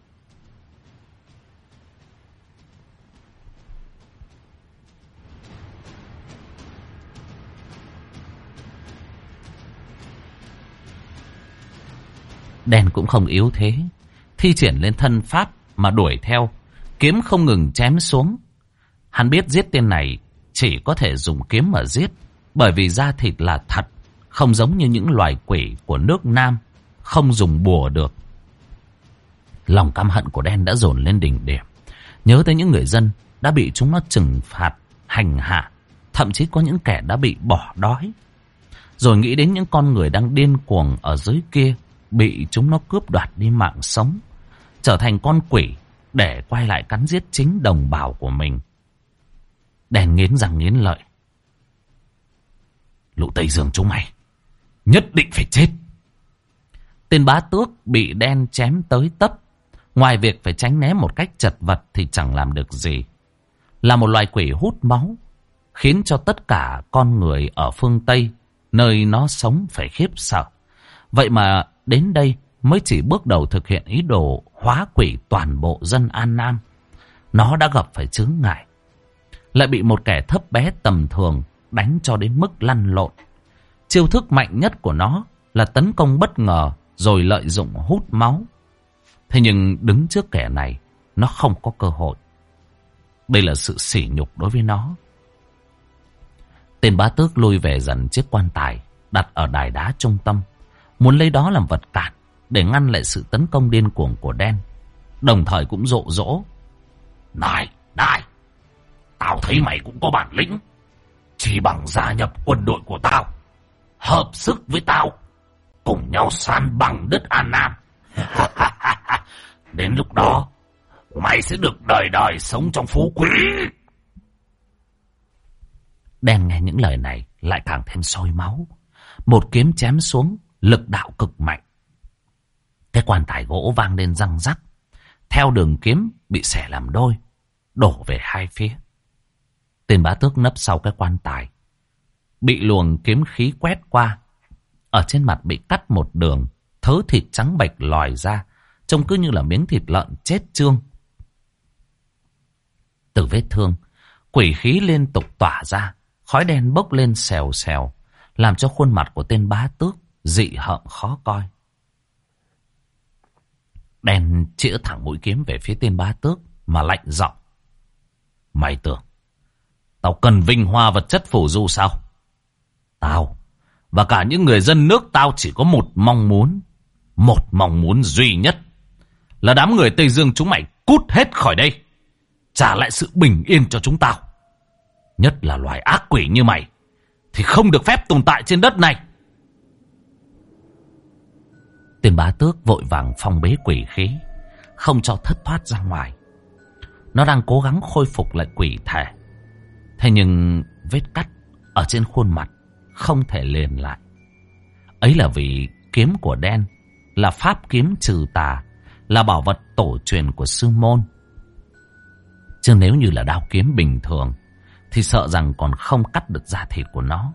Đen cũng không yếu thế, thi triển lên thân pháp mà đuổi theo, kiếm không ngừng chém xuống. Hắn biết giết tên này chỉ có thể dùng kiếm mà giết, bởi vì da thịt là thật, không giống như những loài quỷ của nước Nam, không dùng bùa được. Lòng căm hận của Đen đã dồn lên đỉnh điểm, nhớ tới những người dân đã bị chúng nó trừng phạt, hành hạ, thậm chí có những kẻ đã bị bỏ đói. Rồi nghĩ đến những con người đang điên cuồng ở dưới kia, bị chúng nó cướp đoạt đi mạng sống, trở thành con quỷ để quay lại cắn giết chính đồng bào của mình. Đen nghiến răng nghiến lợi. Lũ Tây Dương chúng mày nhất định phải chết. Tên Bá Tước bị Đen chém tới tấp, ngoài việc phải tránh né một cách chật vật thì chẳng làm được gì. Là một loài quỷ hút máu, khiến cho tất cả con người ở phương Tây, nơi nó sống, phải khiếp sợ. Vậy mà đến đây mới chỉ bước đầu thực hiện ý đồ hóa quỷ toàn bộ dân An Nam. Nó đã gặp phải chướng ngại. lại bị một kẻ thấp bé tầm thường đánh cho đến mức lăn lộn. Chiêu thức mạnh nhất của nó là tấn công bất ngờ rồi lợi dụng hút máu. Thế nhưng đứng trước kẻ này, nó không có cơ hội. Đây là sự sỉ nhục đối với nó. Tên bá tước lui về dần chiếc quan tài đặt ở đài đá trung tâm, muốn lấy đó làm vật cản để ngăn lại sự tấn công điên cuồng của đen, đồng thời cũng dụ dỗ. Này, tao thấy mày cũng có bản lĩnh. Chỉ bằng gia nhập quân đội của tao, hợp sức với tao, cùng nhau san bằng đất An Nam. Đến lúc đó, mày sẽ được đời đời sống trong phú quý. Đen nghe những lời này lại càng thêm sôi máu. Một kiếm chém xuống, lực đạo cực mạnh. Cái quan tài gỗ vang lên răng rắc. Theo đường kiếm bị xẻ làm đôi, đổ về hai phía. Tên bá tước nấp sau cái quan tài, bị luồng kiếm khí quét qua. Ở trên mặt bị cắt một đường, thớ thịt trắng bệch lòi ra, trông cứ như là miếng thịt lợn chết chương. Từ vết thương, quỷ khí liên tục tỏa ra, khói đen bốc lên xèo xèo, làm cho khuôn mặt của tên bá tước dị hợm khó coi. Đen chĩa thẳng mũi kiếm về phía tên bá tước mà lạnh giọng. Mày tưởng tao cần vinh hoa vật chất phù du sao? Tao và cả những người dân nước tao chỉ có một mong muốn duy nhất, là đám người Tây Dương chúng mày cút hết khỏi đây, trả lại sự bình yên cho chúng tao. Nhất là loài ác quỷ như mày thì không được phép tồn tại trên đất này. Tên bá tước vội vàng phong bế quỷ khí, không cho thất thoát ra ngoài. Nó đang cố gắng khôi phục lại quỷ thể. Thế nhưng vết cắt ở trên khuôn mặt không thể liền lại. Ấy là vì kiếm của đen là pháp kiếm trừ tà, là bảo vật tổ truyền của sư môn. Chứ nếu như là đao kiếm bình thường thì sợ rằng còn không cắt được da thịt của nó.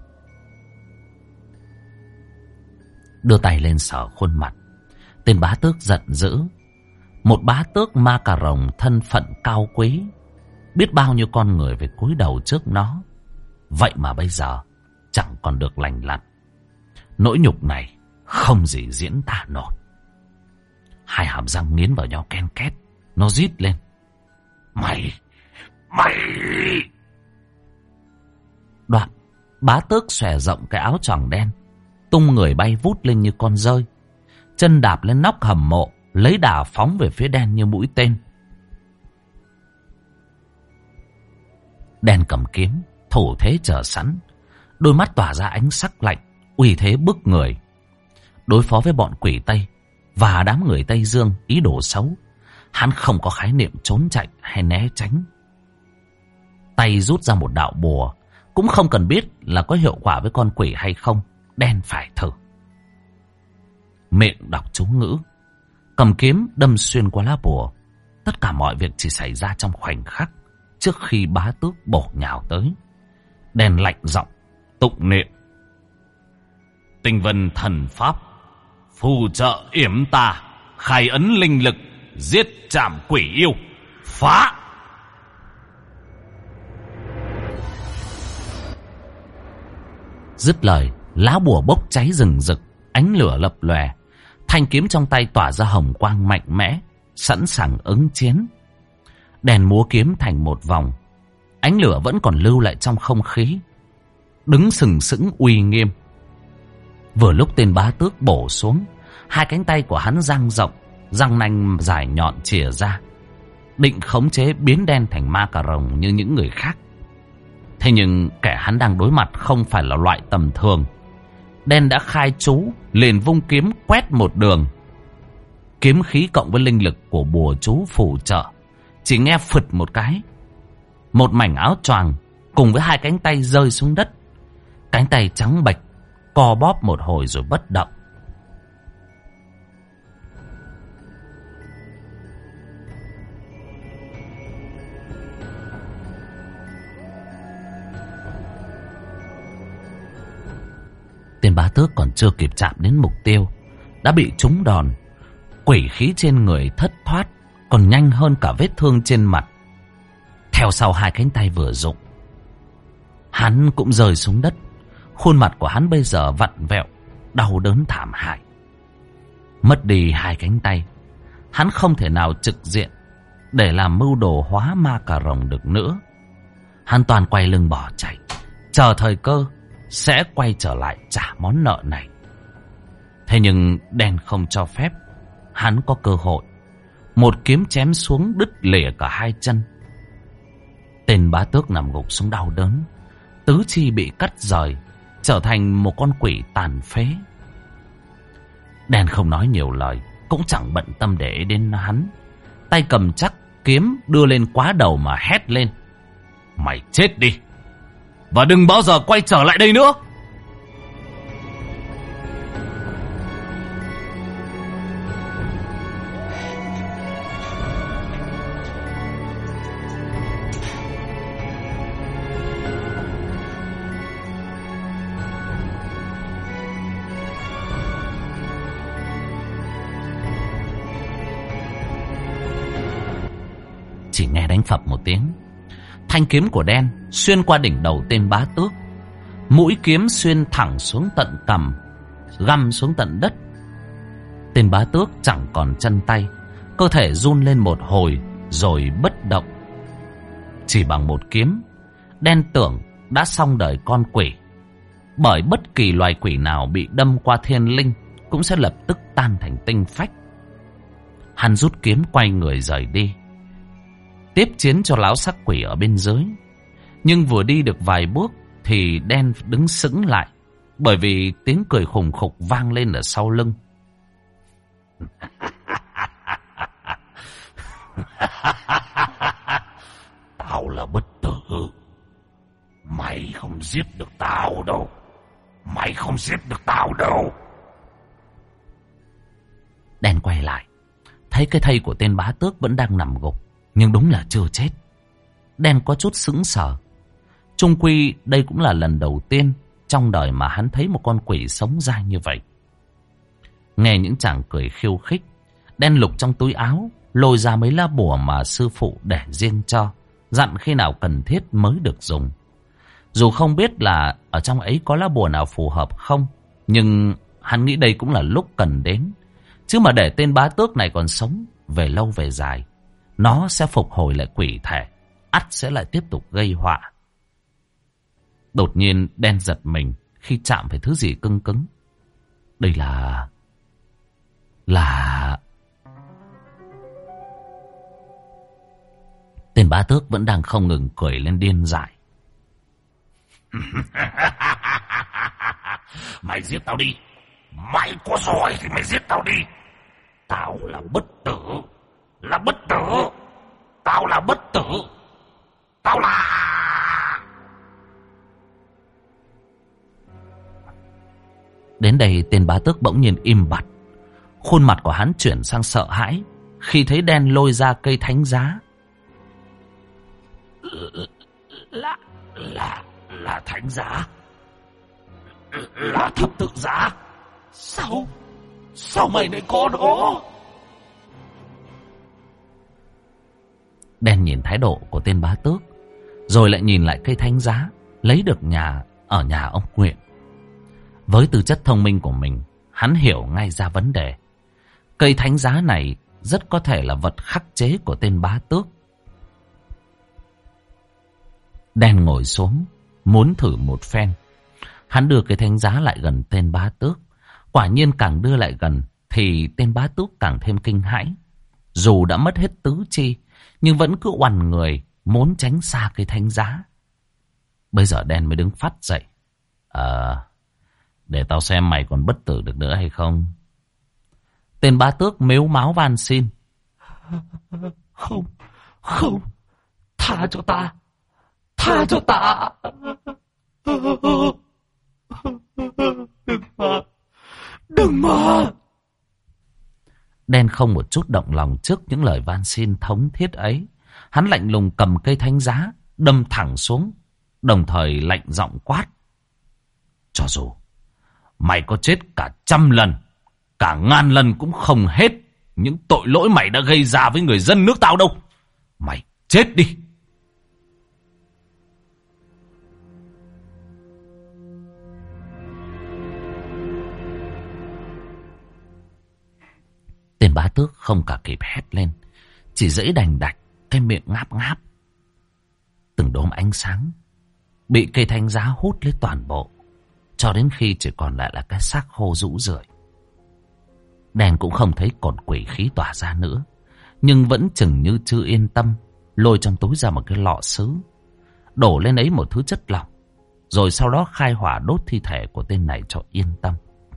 Đưa tay lên sờ khuôn mặt, tên bá tước giận dữ. Một bá tước ma cà rồng thân phận cao quý, biết bao nhiêu con người phải cúi đầu trước nó. Vậy mà bây giờ chẳng còn được lành lặn. Nỗi nhục này không gì diễn tả nổi. Hai hàm răng nghiến vào nhau ken két, nó rít lên. Mày! Đoạn bá tước xòe rộng cái áo choàng đen, tung người bay vút lên như con dơi, chân đạp lên nóc hầm mộ, lấy đà phóng về phía đen như mũi tên. Đen cầm kiếm, thủ thế chờ sẵn, đôi mắt tỏa ra ánh sắc lạnh, uy thế bức người. Đối phó với bọn quỷ Tây và đám người Tây Dương ý đồ xấu, hắn không có khái niệm trốn chạy hay né tránh. Tay rút ra một đạo bùa, cũng không cần biết là có hiệu quả với con quỷ hay không, đen phải thử. Miệng đọc chú ngữ, cầm kiếm đâm xuyên qua lá bùa. Tất cả mọi việc chỉ xảy ra trong khoảnh khắc trước khi bá tước bổ nhào tới. Đen lạnh giọng tụng niệm: Tinh vân thần pháp, phù trợ yểm tà, khai ấn linh lực, giết chạm quỷ yêu, phá. Dứt lời, lá bùa bốc cháy rừng rực, ánh lửa lập lòe. Thanh kiếm trong tay tỏa ra hồng quang mạnh mẽ, sẵn sàng ứng chiến. Đèn múa kiếm thành một vòng, ánh lửa vẫn còn lưu lại trong không khí, đứng sừng sững uy nghiêm. Vừa lúc tên bá tước bổ xuống, hai cánh tay của hắn dang rộng, răng nanh dài nhọn chìa ra, định khống chế biến đen thành ma cà rồng như những người khác. Thế nhưng kẻ hắn đang đối mặt không phải là loại tầm thường. Đen đã khai chú, liền vung kiếm quét một đường. Kiếm khí cộng với linh lực của bùa chú phù trợ, chỉ nghe phụt một cái, một mảnh áo choàng cùng với hai cánh tay rơi xuống đất. Cánh tay trắng bệch co bóp một hồi rồi bất động. Tên bá tước còn chưa kịp chạm đến mục tiêu đã bị trúng đòn. Quỷ khí trên người thất thoát còn nhanh hơn cả vết thương trên mặt. Theo sau hai cánh tay vừa rụng, hắn cũng rơi xuống đất. Khuôn mặt của hắn bây giờ vặn vẹo, đau đớn thảm hại. Mất đi hai cánh tay, hắn không thể nào trực diện để làm mưu đồ hóa ma cà rồng được nữa. Hắn toàn quay lưng bỏ chạy, chờ thời cơ sẽ quay trở lại trả món nợ này. Thế nhưng đen không cho phép hắn có cơ hội. Một kiếm chém xuống đứt lìa cả hai chân. Tên bá tước nằm gục xuống đau đớn, tứ chi bị cắt rời, trở thành một con quỷ tàn phế. Đen không nói nhiều lời, cũng chẳng bận tâm để ý đến hắn. Tay cầm chắc kiếm đưa lên quá đầu mà hét lên: "Mày chết đi, và đừng bao giờ quay trở lại đây nữa!" Chỉ nghe đánh phập một tiếng, thanh kiếm của đen xuyên qua đỉnh đầu tên bá tước. Mũi kiếm xuyên thẳng xuống tận cằm, găm xuống tận đất. Tên bá tước chẳng còn chân tay, cơ thể run lên một hồi rồi bất động. Chỉ bằng một kiếm, đen tưởng đã xong đời con quỷ. Bởi bất kỳ loài quỷ nào bị đâm qua thiên linh cũng sẽ lập tức tan thành tinh phách. Hắn rút kiếm quay người rời đi, tiếp chiến cho láo sắc quỷ ở bên dưới. Nhưng vừa đi được vài bước thì đen đứng sững lại, bởi vì tiếng cười khùng khục vang lên ở sau lưng. Tao là bất tử. Mày không giết được tao đâu. Mày không giết được tao đâu. Đen quay lại, thấy cái thây của tên bá tước vẫn đang nằm gục, nhưng đúng là chưa chết. Đen có chút sững sờ. Chung quy đây cũng là lần đầu tiên trong đời mà hắn thấy một con quỷ sống dai như vậy. Nghe những chàng cười khiêu khích, đen lục trong túi áo, lôi ra mấy lá bùa mà sư phụ để riêng cho, dặn khi nào cần thiết mới được dùng. Dù không biết là ở trong ấy có lá bùa nào phù hợp không, nhưng hắn nghĩ đây cũng là lúc cần đến. Chứ mà để tên bá tước này còn sống về lâu về dài, nó sẽ phục hồi lại quỷ thể, ắt sẽ lại tiếp tục gây họa. Đột nhiên đen giật mình khi chạm phải thứ gì cứng cứng. Đây là... Tên bá tước vẫn đang không ngừng cười lên điên dại. Mày giết tao đi. Mày có giỏi thì mày giết tao đi. Tao là bất tử. Là bất tử. Tao là bất tử. Tao là... Đến đây tên bá tước bỗng nhiên im bặt. Khuôn mặt của hắn chuyển sang sợ hãi khi thấy đen lôi ra cây thánh giá. Là thánh giá. Là thập tự giá. Sao mày lại có nó? Đen nhìn thái độ của tên bá tước, rồi lại nhìn lại cây thánh giá lấy được ở nhà ông Nguyện. Với tư chất thông minh của mình, hắn hiểu ngay ra vấn đề. Cây thánh giá này rất có thể là vật khắc chế của tên bá tước. Đen ngồi xuống, muốn thử một phen. Hắn đưa cây thánh giá lại gần tên bá tước. Quả nhiên càng đưa lại gần thì tên bá tước càng thêm kinh hãi. Dù đã mất hết tứ chi, nhưng vẫn cứ oằn người muốn tránh xa cây thánh giá. Bây giờ đen mới đứng phắt dậy. Để tao xem mày còn bất tử được nữa hay không. Tên bá tước mếu máo van xin. Không, tha cho ta. Tha cho ta. Đừng mà. Đen không một chút động lòng trước những lời van xin thống thiết ấy. Hắn lạnh lùng cầm cây thánh giá, đâm thẳng xuống, đồng thời lạnh giọng quát. Cho dù mày có chết cả 100 lần, cả 1000 lần cũng không hết những tội lỗi mày đã gây ra với người dân nước tao đâu. Mày chết đi. Tên bá tước không cả kịp hét lên, chỉ dãy đành đạch, cái miệng ngáp ngáp. Từng đốm ánh sáng bị cây thánh giá hút lấy toàn bộ, cho đến khi chỉ còn lại là cái xác khô rũ rượi. Đèn cũng không thấy cột quỷ khí tỏa ra nữa, nhưng vẫn chừng như chưa yên tâm, lôi trong túi ra một cái lọ sứ, đổ lên ấy một thứ chất lỏng, rồi sau đó khai hỏa đốt thi thể của tên này cho yên tâm.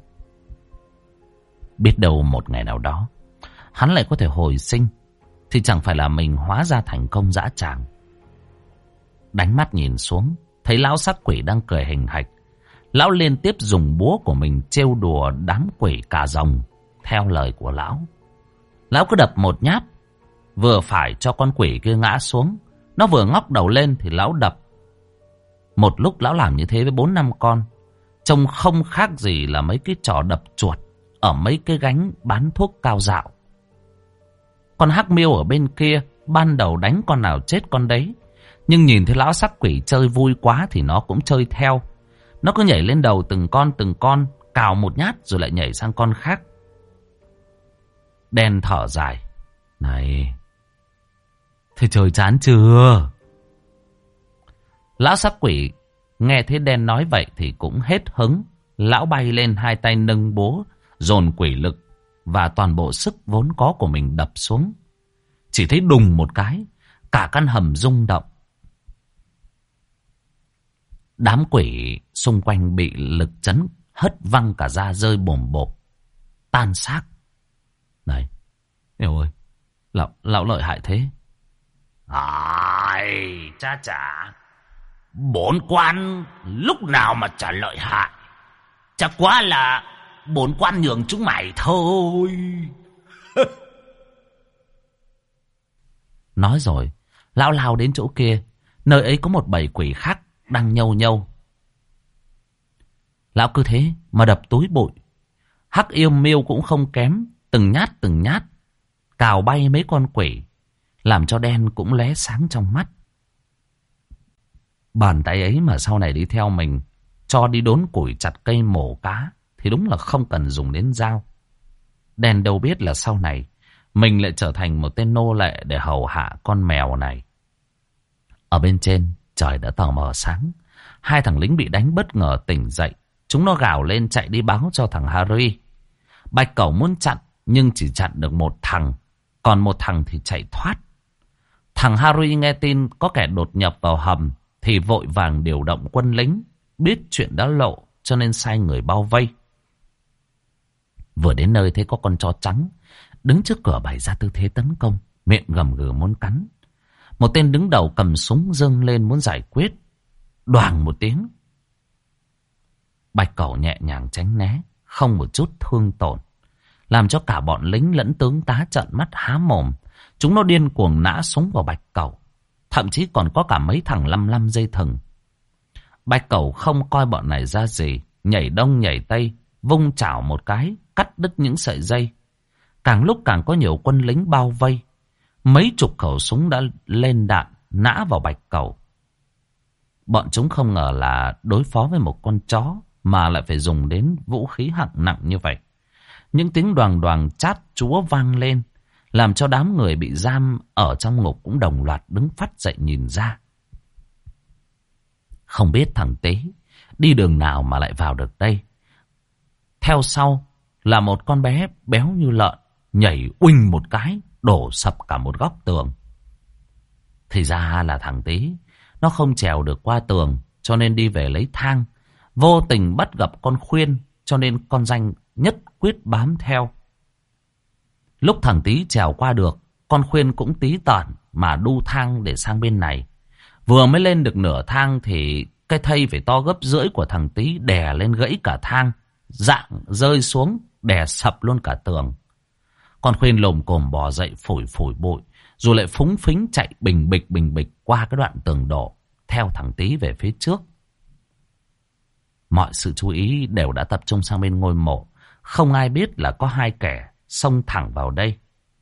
Biết đâu một ngày nào đó hắn lại có thể hồi sinh, thì chẳng phải là mình hóa ra thành công dã tràng. Đánh mắt nhìn xuống, thấy lão sắc quỷ đang cười hình hạch. Lão liên tiếp dùng búa của mình trêu đùa đám quỷ cà rồng. Theo lời của lão, lão cứ đập một nhát vừa phải cho con quỷ kia ngã xuống. Nó vừa ngóc đầu lên thì lão đập. Một lúc lão làm như thế với 4-5 con, trông không khác gì là mấy cái trò đập chuột ở mấy cái gánh bán thuốc cao dạo. Con hắc miêu ở bên kia ban đầu đánh con nào chết con đấy, nhưng nhìn thấy lão sắc quỷ chơi vui quá thì nó cũng chơi theo. Nó cứ nhảy lên đầu từng con, cào một nhát rồi lại nhảy sang con khác. Đen thở dài. Này, thế trời chán chưa? Lão sắc quỷ nghe thấy Đen nói vậy thì cũng hết hứng. Lão bay lên, hai tay nâng búa, dồn quỷ lực và toàn bộ sức vốn có của mình đập xuống. Chỉ thấy đùng một cái, cả căn hầm rung động. Đám quỷ xung quanh bị lực chấn hất văng cả ra, rơi bồm bộp, tan xác. Này, eo ơi, lão lợi hại thế. Ai, chà, bổn quan lúc nào mà chả lợi hại. Chắc quá là bổn quan nhường chúng mày thôi. Nói rồi, lão lao đến chỗ kia. Nơi ấy có một bầy quỷ khác đang nhâu nhâu. Lão cứ thế mà đập túi bụi. Hắc yêu miêu cũng không kém, từng nhát cào bay mấy con quỷ, làm cho Đen cũng lóe sáng trong mắt. Bàn tay ấy mà sau này đi theo mình, cho đi đốn củi, chặt cây, mổ cá, thì đúng là không cần dùng đến dao. Đen đâu biết là sau này mình lại trở thành một tên nô lệ để hầu hạ con mèo này. Ở bên trên, trời đã tờ mờ sáng. Hai thằng lính bị đánh bất ngờ tỉnh dậy. Chúng nó gào lên chạy đi báo cho thằng Harry. Bạch Cẩu muốn chặn, nhưng chỉ chặn được một thằng, còn một thằng thì chạy thoát. Thằng Harry nghe tin có kẻ đột nhập vào hầm thì vội vàng điều động quân lính. Biết chuyện đã lộ cho nên sai người bao vây. Vừa đến nơi thấy có con chó trắng đứng trước cửa bày ra tư thế tấn công, miệng gầm gừ muốn cắn. Một tên đứng đầu cầm súng giương lên muốn giải quyết. Đoàng một tiếng, Bạch Cẩu nhẹ nhàng tránh né, không một chút thương tổn, làm cho cả bọn lính lẫn tướng tá trợn mắt há mồm. Chúng nó điên cuồng nã súng vào Bạch Cẩu, thậm chí còn có cả mấy thằng lăm dây thừng. Bạch Cẩu không coi bọn này ra gì, nhảy đông nhảy tây, vung chảo một cái cắt đứt những sợi dây. Càng lúc càng có nhiều quân lính bao vây. Mấy chục khẩu súng đã lên đạn nã vào Bạch Cẩu. Bọn chúng không ngờ là đối phó với một con chó mà lại phải dùng đến vũ khí hạng nặng như vậy. Những tiếng đoàng đoàng chát chúa vang lên, làm cho đám người bị giam ở trong ngục cũng đồng loạt đứng phắt dậy nhìn ra. Không biết thằng Tế đi đường nào mà lại vào được đây. Theo sau là một con bé béo như lợn, nhảy uỳnh một cái, đổ sập cả một góc tường. Thì ra là thằng Tế nó không trèo được qua tường, cho nên đi về lấy thang. Vô tình bắt gặp con Khuyên, cho nên con Danh nhất quyết bám theo. Lúc thằng Tý trèo qua được, con Khuyên cũng tí tởn mà đu thang để sang bên này. Vừa mới lên được nửa thang thì cái thây phải to gấp rưỡi của thằng Tý đè lên gãy cả thang, dạng rơi xuống đè sập luôn cả tường. Con Khuyên lồm cồm bò dậy phủi bụi, rồi lại phúng phính chạy bình bịch qua cái đoạn tường đổ, theo thằng Tý về phía trước. Mọi sự chú ý đều đã tập trung sang bên ngôi mộ. Không ai biết là có hai kẻ xông thẳng vào đây.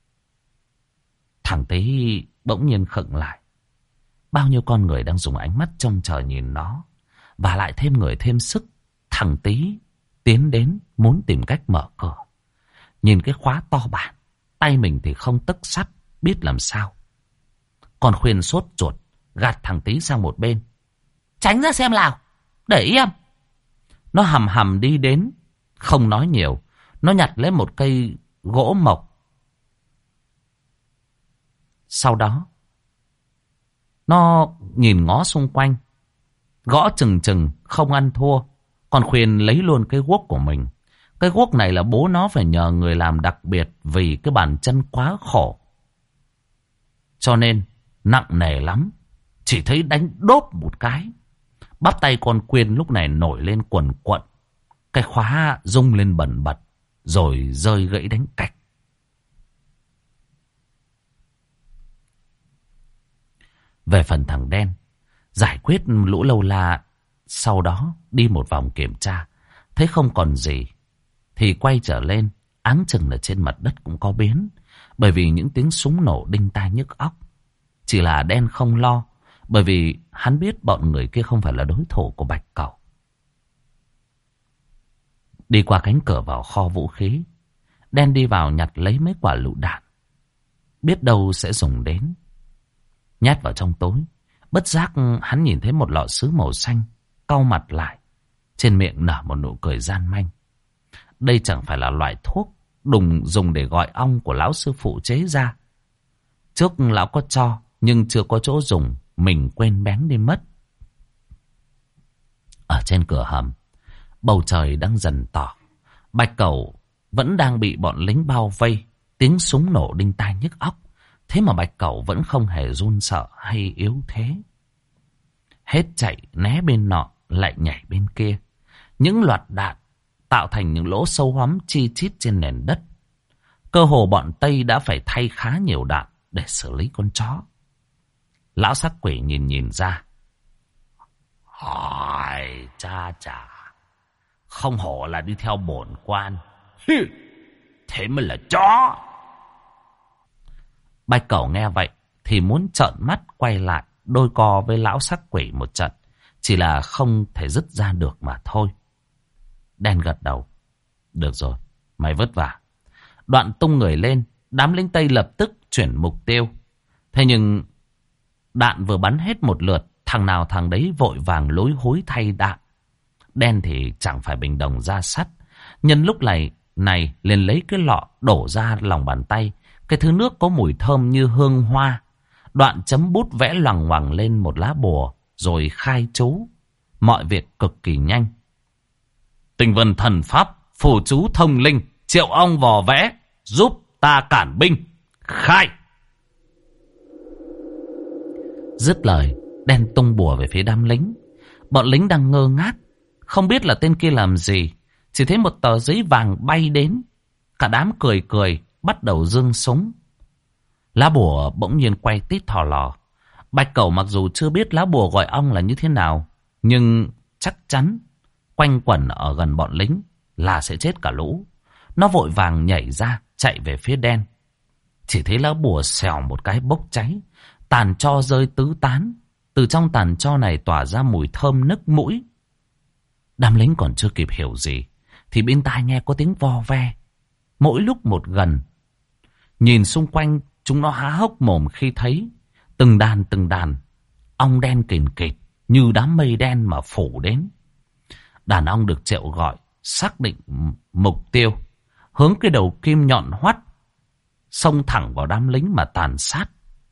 Thằng Tý bỗng nhiên khựng lại. Bao nhiêu con người đang dùng ánh mắt trông chờ nhìn nó, và lại thêm người thêm sức. Thằng Tý tiến đến muốn tìm cách mở cửa. Nhìn cái khóa to bản tay mình thì không tấc sắt, biết làm sao. Con Khuyên sốt ruột, gạt thằng Tý sang một bên. Tránh ra xem nào, để im. Nó hầm hầm đi đến, không nói nhiều. Nó nhặt lấy một cây gỗ mộc. Sau đó, nó nhìn ngó xung quanh, gõ chừng chừng, không ăn thua. Con Khuyên lấy luôn cái guốc của mình. Cái guốc này là bố nó phải nhờ người làm đặc biệt vì cái bàn chân quá khổ. Cho nên nặng nề lắm. Chỉ thấy đánh đốp một cái. Bắp tay con Khuyên lúc này nổi lên quần quận. Cái khóa rung lên bần bật. Rồi rơi gãy đánh cạch. Về phần thằng Đen, giải quyết lũ lâu la. Sau đó đi một vòng kiểm tra, thấy không còn gì thì quay trở lên. Áng chừng là trên mặt đất cũng có biến, bởi vì những tiếng súng nổ đinh tai nhức óc. Chỉ là Đen không lo, bởi vì hắn biết bọn người kia không phải là đối thủ của Bạch Cẩu. Đi qua cánh cửa vào kho vũ khí, Đen đi vào nhặt lấy mấy quả lựu đạn, biết đâu sẽ dùng đến. Nhét vào trong túi, bất giác hắn nhìn thấy một lọ sứ màu xanh, cau mặt lại, trên miệng nở một nụ cười gian manh. Đây chẳng phải là loại thuốc dùng để gọi ong của lão sư phụ chế ra. Trước lão có cho, nhưng chưa có chỗ dùng, mình quên bén đi mất. Ở trên cửa hầm, bầu trời đang dần tỏ. Bạch Cẩu vẫn đang bị bọn lính bao vây, tiếng súng nổ đinh tai nhức óc. Thế mà Bạch Cẩu vẫn không hề run sợ hay yếu thế. Hết chạy né bên nọ, lại nhảy bên kia. Những loạt đạn tạo thành những lỗ sâu hoắm chi chít trên nền đất. Cơ hồ bọn Tây đã phải thay khá nhiều đạn để xử lý con chó. Lão sắc quỷ nhìn ra. Hỏi cha chà, không hổ là đi theo bổn quan. Thế mới là chó. Bạch Cẩu nghe vậy thì muốn trợn mắt quay lại đôi co với lão sắc quỷ một trận. Chỉ là không thể dứt ra được mà thôi. Đen gật đầu. Được rồi, mày vất vả. Đoạn tung người lên, đám lính Tây lập tức chuyển mục tiêu. Thế nhưng đạn vừa bắn hết một lượt, thằng nào thằng đấy vội vàng lối hối thay đạn. Đen thì chẳng phải bình đồng ra sắt. Nhân lúc này liền lấy cái lọ đổ ra lòng bàn tay. Cái thứ nước có mùi thơm như hương hoa. Đoạn chấm bút vẽ loằng ngoằng lên một lá bùa, rồi khai chú. Mọi việc cực kỳ nhanh. Tinh vân thần pháp, phù chú thông linh, triệu ong vò vẽ, giúp ta cản binh. Khai! Dứt lời, Đen tung bùa về phía đám lính. Bọn lính đang ngơ ngác, không biết là tên kia làm gì. Chỉ thấy một tờ giấy vàng bay đến. Cả đám cười cười, bắt đầu giương súng. Lá bùa bỗng nhiên quay tít thò lò. Bạch Cẩu mặc dù chưa biết lá bùa gọi ong là như thế nào, nhưng chắc chắn quanh quẩn ở gần bọn lính là sẽ chết cả lũ. Nó vội vàng nhảy ra, chạy về phía Đen. Chỉ thấy lá bùa xèo một cái bốc cháy, tàn tro rơi tứ tán. Từ trong tàn tro này tỏa ra mùi thơm nức mũi. Đám lính còn chưa kịp hiểu gì thì bên tai nghe có tiếng vo ve, mỗi lúc một gần. Nhìn xung quanh, chúng nó há hốc mồm khi thấy từng đàn ong đen kìn kịt như đám mây đen mà phủ đến. Đàn ong được triệu gọi, xác định mục tiêu, hướng cái đầu kim nhọn hoắt xông thẳng vào đám lính mà tàn sát.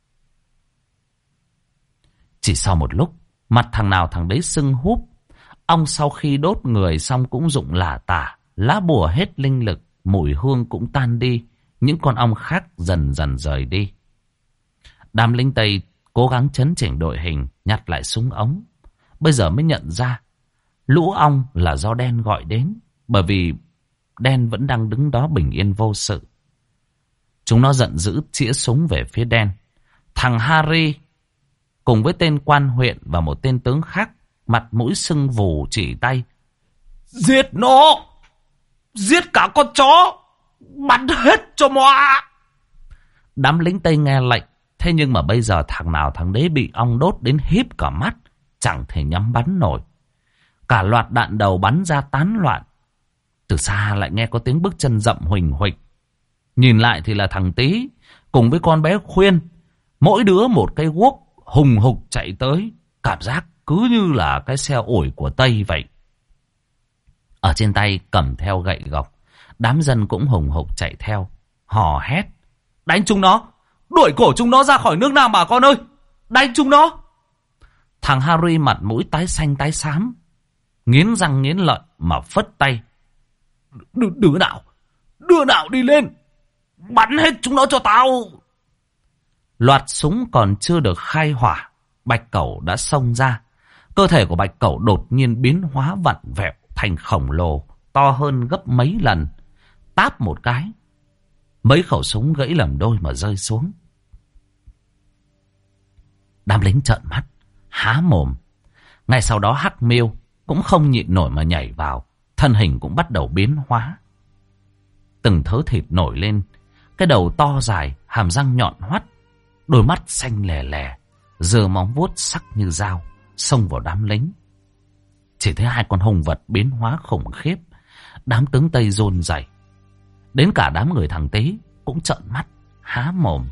Chỉ sau một lúc, mặt thằng nào thằng đấy sưng húp. Ong sau khi đốt người xong cũng rụng lả tả, lá bùa hết linh lực, mùi hương cũng tan đi. Những con ong khác dần dần rời đi. Đám lính Tây cố gắng chấn chỉnh đội hình, nhặt lại súng ống. Bây giờ mới nhận ra lũ ong là do Đen gọi đến, bởi vì Đen vẫn đang đứng đó bình yên vô sự. Chúng nó giận dữ chĩa súng về phía Đen. Thằng Harry cùng với tên quan huyện và một tên tướng khác, mặt mũi sưng vù chỉ tay. Giết nó! Giết cả con chó! Bắn hết cho moi! Đám lính Tây nghe lệnh. Thế nhưng mà bây giờ thằng nào thằng đấy bị ong đốt đến híp cả mắt, chẳng thể nhắm bắn nổi. Cả loạt đạn đầu bắn ra tán loạn. Từ xa lại nghe có tiếng bước chân rậm huỳnh huỳnh. Nhìn lại thì là thằng Tý cùng với con bé Khuyên, mỗi đứa một cây guốc hùng hục chạy tới, cảm giác cứ như là cái xe ủi của Tây vậy. Ở trên tay cầm theo gậy gộc, đám dân cũng hùng hục chạy theo, hò hét: đánh chúng nó, đuổi cổ chúng nó ra khỏi nước Nam bà con ơi, đánh chúng nó. Thằng Harry mặt mũi tái xanh tái xám, nghiến răng nghiến lợi mà phất tay: Đứa nào đi lên, bắn hết chúng nó cho tao. Loạt súng còn chưa được khai hỏa, Bạch Cẩu đã xông ra. Cơ thể của Bạch Cẩu đột nhiên biến hóa vặn vẹo thành khổng lồ, to hơn gấp mấy lần. Táp một cái, mấy khẩu súng gãy làm đôi mà rơi xuống. Đám lính trợn mắt, há mồm. Ngay sau đó Hắc Miêu cũng không nhịn nổi mà nhảy vào, thân hình cũng bắt đầu biến hóa. Từng thớ thịt nổi lên, cái đầu to dài, hàm răng nhọn hoắt, đôi mắt xanh lè lè, giơ móng vuốt sắc như dao, xông vào đám lính. Chỉ thấy hai con hung vật biến hóa khủng khiếp, đám tướng Tây run rẩy, đến cả đám người thằng Tý cũng trợn mắt, há mồm.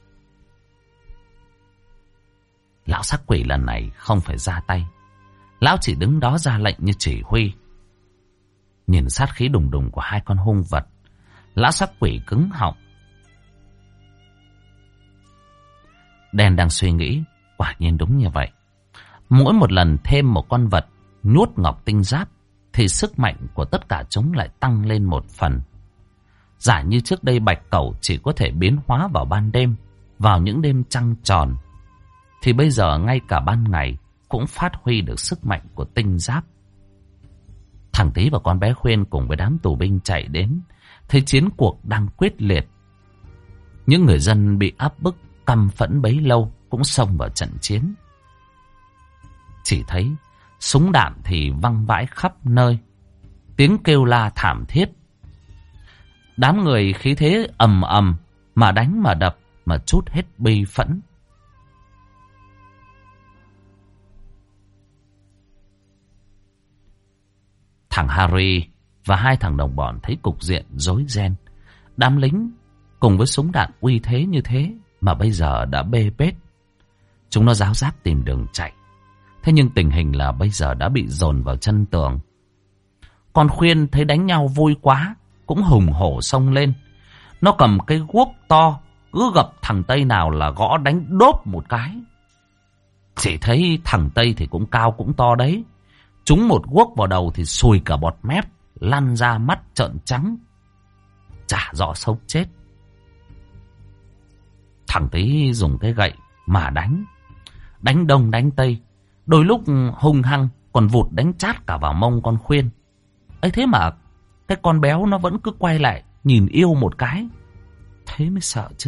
Lão sắc quỷ lần này không phải ra tay, lão chỉ đứng đó ra lệnh như chỉ huy. Nhìn sát khí đùng đùng của hai con hung vật, lão sắc quỷ cứng họng. Đen đang suy nghĩ, quả nhiên đúng như vậy. Mỗi một lần thêm một con vật nuốt ngọc tinh giáp thì sức mạnh của tất cả chúng lại tăng lên một phần. Giả như trước đây Bạch Cẩu chỉ có thể biến hóa vào ban đêm, vào những đêm trăng tròn, thì bây giờ ngay cả ban ngày cũng phát huy được sức mạnh của tinh giáp. Thằng Tý và con bé Khuyên cùng với đám tù binh chạy đến, thấy chiến cuộc đang quyết liệt. Những người dân bị áp bức căm phẫn bấy lâu cũng xông vào trận chiến. Chỉ thấy súng đạn thì văng vãi khắp nơi, tiếng kêu la thảm thiết. Đám người khí thế ầm ầm, mà đánh mà đập mà trút hết bi phẫn. Thằng Harry và hai thằng đồng bọn thấy cục diện rối ren. Đám lính cùng với súng đạn uy thế như thế mà bây giờ đã bê bết. Chúng nó ráo rác tìm đường chạy. Thế nhưng tình hình là bây giờ đã bị dồn vào chân tường. Con Khuyên thấy đánh nhau vui quá, cũng hùng hổ xông lên. Nó cầm cây guốc to, cứ gặp thằng Tây nào là gõ đánh đốp một cái. Chỉ thấy thằng Tây thì cũng cao cũng to đấy. Trúng một guốc vào đầu thì sùi cả bọt mép, lăn ra mắt trợn trắng, chả rõ sống chết. Thằng Tý dùng cái gậy mà đánh đông đánh tây, đôi lúc hung hăng còn vụt đánh chát cả vào mông con Khuyên. Ấy thế mà cái con béo nó vẫn cứ quay lại nhìn yêu một cái, thế mới sợ chứ.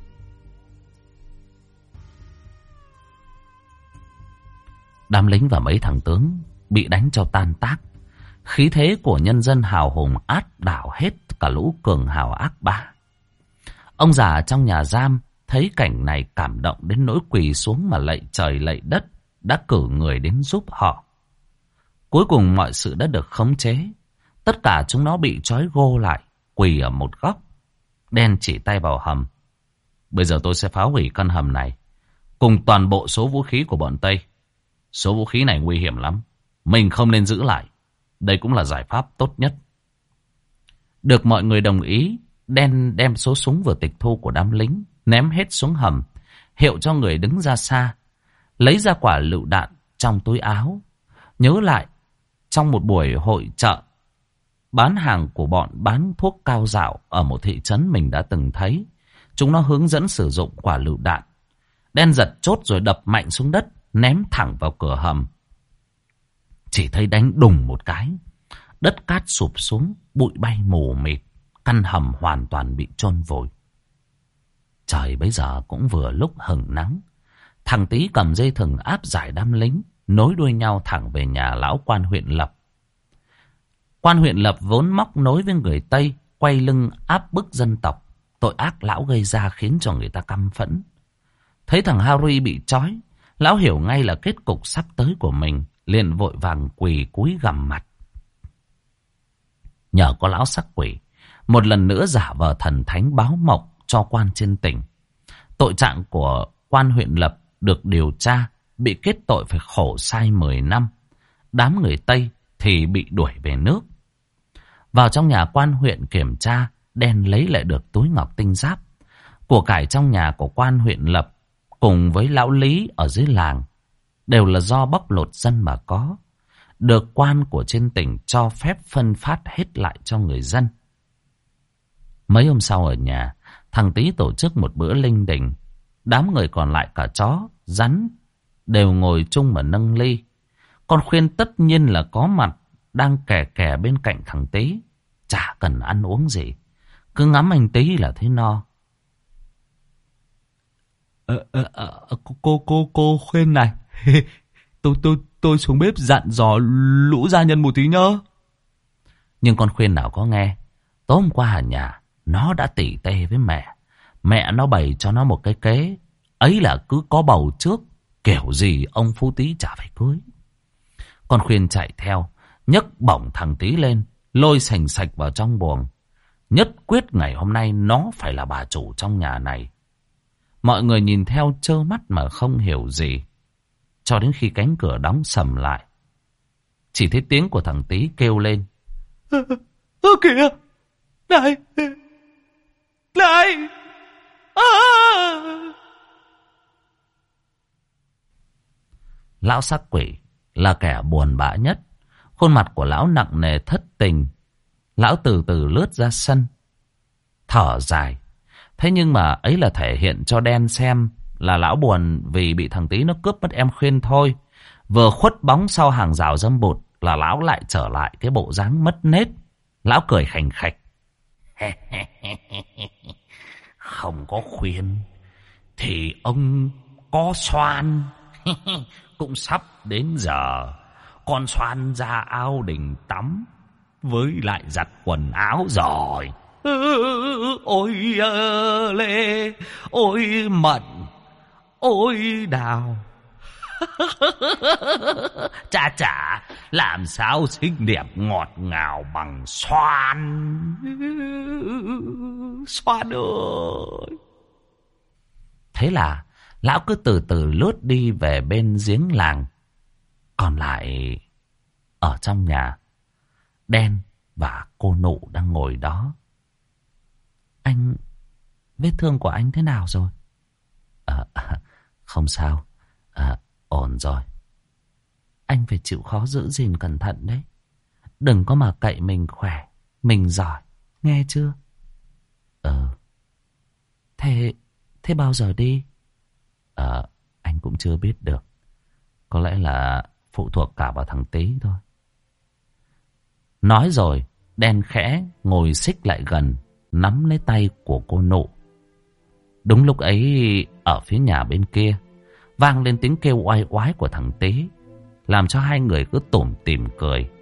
Đám lính và mấy thằng tướng bị đánh cho tan tác. Khí thế của nhân dân hào hùng áp đảo hết cả lũ cường hào ác bá. Ông già trong nhà giam thấy cảnh này cảm động đến nỗi quỳ xuống mà lạy trời lạy đất, đã cử người đến giúp họ. Cuối cùng mọi sự đã được khống chế. Tất cả chúng nó bị trói gô lại, quỳ ở một góc. Đen chỉ tay vào hầm. Bây giờ tôi sẽ phá hủy căn hầm này cùng toàn bộ số vũ khí của bọn Tây. Số vũ khí này nguy hiểm lắm, mình không nên giữ lại. Đây cũng là giải pháp tốt nhất. Được mọi người đồng ý, Đen đem số súng vừa tịch thu của đám lính ném hết xuống hầm, hiệu cho người đứng ra xa, lấy ra quả lựu đạn trong túi áo. Nhớ lại trong một buổi hội chợ bán hàng của bọn bán thuốc cao dạo ở một thị trấn mình đã từng thấy, chúng nó hướng dẫn sử dụng quả lựu đạn. Đen giật chốt rồi đập mạnh xuống đất, ném thẳng vào cửa hầm. Chỉ thấy đánh đùng một cái, đất cát sụp xuống, bụi bay mù mịt, căn hầm hoàn toàn bị chôn vùi. Trời bấy giờ cũng vừa lúc hừng nắng. Thằng Tý cầm dây thừng áp giải đám lính, nối đuôi nhau thẳng về nhà lão quan huyện Lập. Quan huyện Lập vốn móc nối với người Tây, quay lưng áp bức dân tộc. Tội ác lão gây ra khiến cho người ta căm phẫn. Thấy thằng Harry bị trói, lão hiểu ngay là kết cục sắp tới của mình, liền vội vàng quỳ cúi gằm mặt. Nhờ có lão sắc quỷ một lần nữa giả vờ thần thánh báo mộng cho quan trên tỉnh. Tội trạng của quan huyện Lập được điều tra, bị kết tội phải khổ sai 10 năm. Đám người Tây thì bị đuổi về nước. Vào trong nhà quan huyện kiểm tra, Đen lấy lại được túi ngọc tinh giáp. Của cải trong nhà của quan huyện Lập cùng với lão Lý ở dưới làng đều là do bóc lột dân mà có. Được quan của trên tỉnh cho phép phân phát hết lại cho người dân. Mấy hôm sau ở nhà, thằng Tý tổ chức một bữa linh đình. Đám người còn lại cả chó, rắn đều ngồi chung mà nâng ly. Con Khuyên tất nhiên là có mặt, đang kè kè bên cạnh thằng Tý. Chả cần ăn uống gì, cứ ngắm anh Tý là thấy no. Cô Khuyên này, tôi xuống bếp dặn dò lũ gia nhân một tí nhớ. Nhưng con Khuyên nào có nghe. Tối hôm qua ở nhà, nó đã tỉ tê với mẹ. Mẹ nó bày cho nó một cái kế. Ấy là cứ có bầu trước, kiểu gì ông Phú Tý chả phải cưới. Con Khuyên chạy theo, nhấc bổng thằng Tý lên, lôi sành sạch vào trong buồng. Nhất quyết ngày hôm nay nó phải là bà chủ trong nhà này. Mọi người nhìn theo trơ mắt mà không hiểu gì. Cho đến khi cánh cửa đóng sầm lại, chỉ thấy tiếng của thằng Tý kêu lên. Kìa, này, này. Lão sắc quỷ là kẻ buồn bã nhất. Khuôn mặt của lão nặng nề thất tình. Lão từ từ lướt ra sân, thở dài. Thế nhưng mà ấy là thể hiện cho Đen xem là lão buồn vì bị thằng Tý nó cướp mất em Khuyên thôi. Vừa khuất bóng sau hàng rào dâm bụt là lão lại trở lại cái bộ dáng mất nết. Lão cười khành khạch. Không có Khuyên thì ông có Xoan. Cũng sắp đến giờ con Xoan ra ao đình tắm, với lại giặt quần áo rồi. Ôi Lê, ôi Mận, ôi Đào. Chà chà, làm sao xinh đẹp ngọt ngào bằng Xoan. Xoan ơi. Thế là lão cứ từ từ lướt đi về bên giếng làng. Còn lại ở trong nhà, Đen và cô Nụ đang ngồi đó. Anh, vết thương của anh thế nào rồi? Không sao, ổn rồi. Anh phải chịu khó giữ gìn cẩn thận đấy. Đừng có mà cậy mình khỏe, mình giỏi, nghe chưa? Thế bao giờ đi? Anh cũng chưa biết được. Có lẽ là phụ thuộc cả vào thằng Tý thôi. Nói rồi, Đen khẽ ngồi xích lại gần, nắm lấy tay của cô Nụ. Đúng lúc ấy, ở phía nhà bên kia vang lên tiếng kêu oai oái của thằng Tý, làm cho hai người cứ tủm tỉm cười.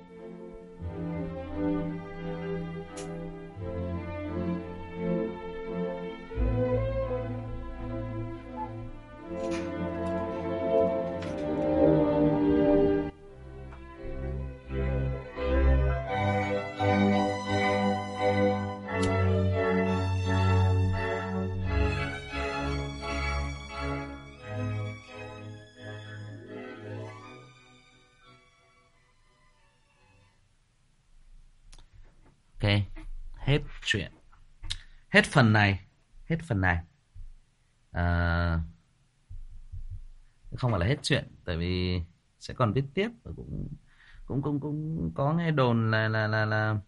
Ok, hết chuyện. Hết phần này. Không phải là hết chuyện, tại vì sẽ còn viết tiếp. Và cũng có nghe đồn là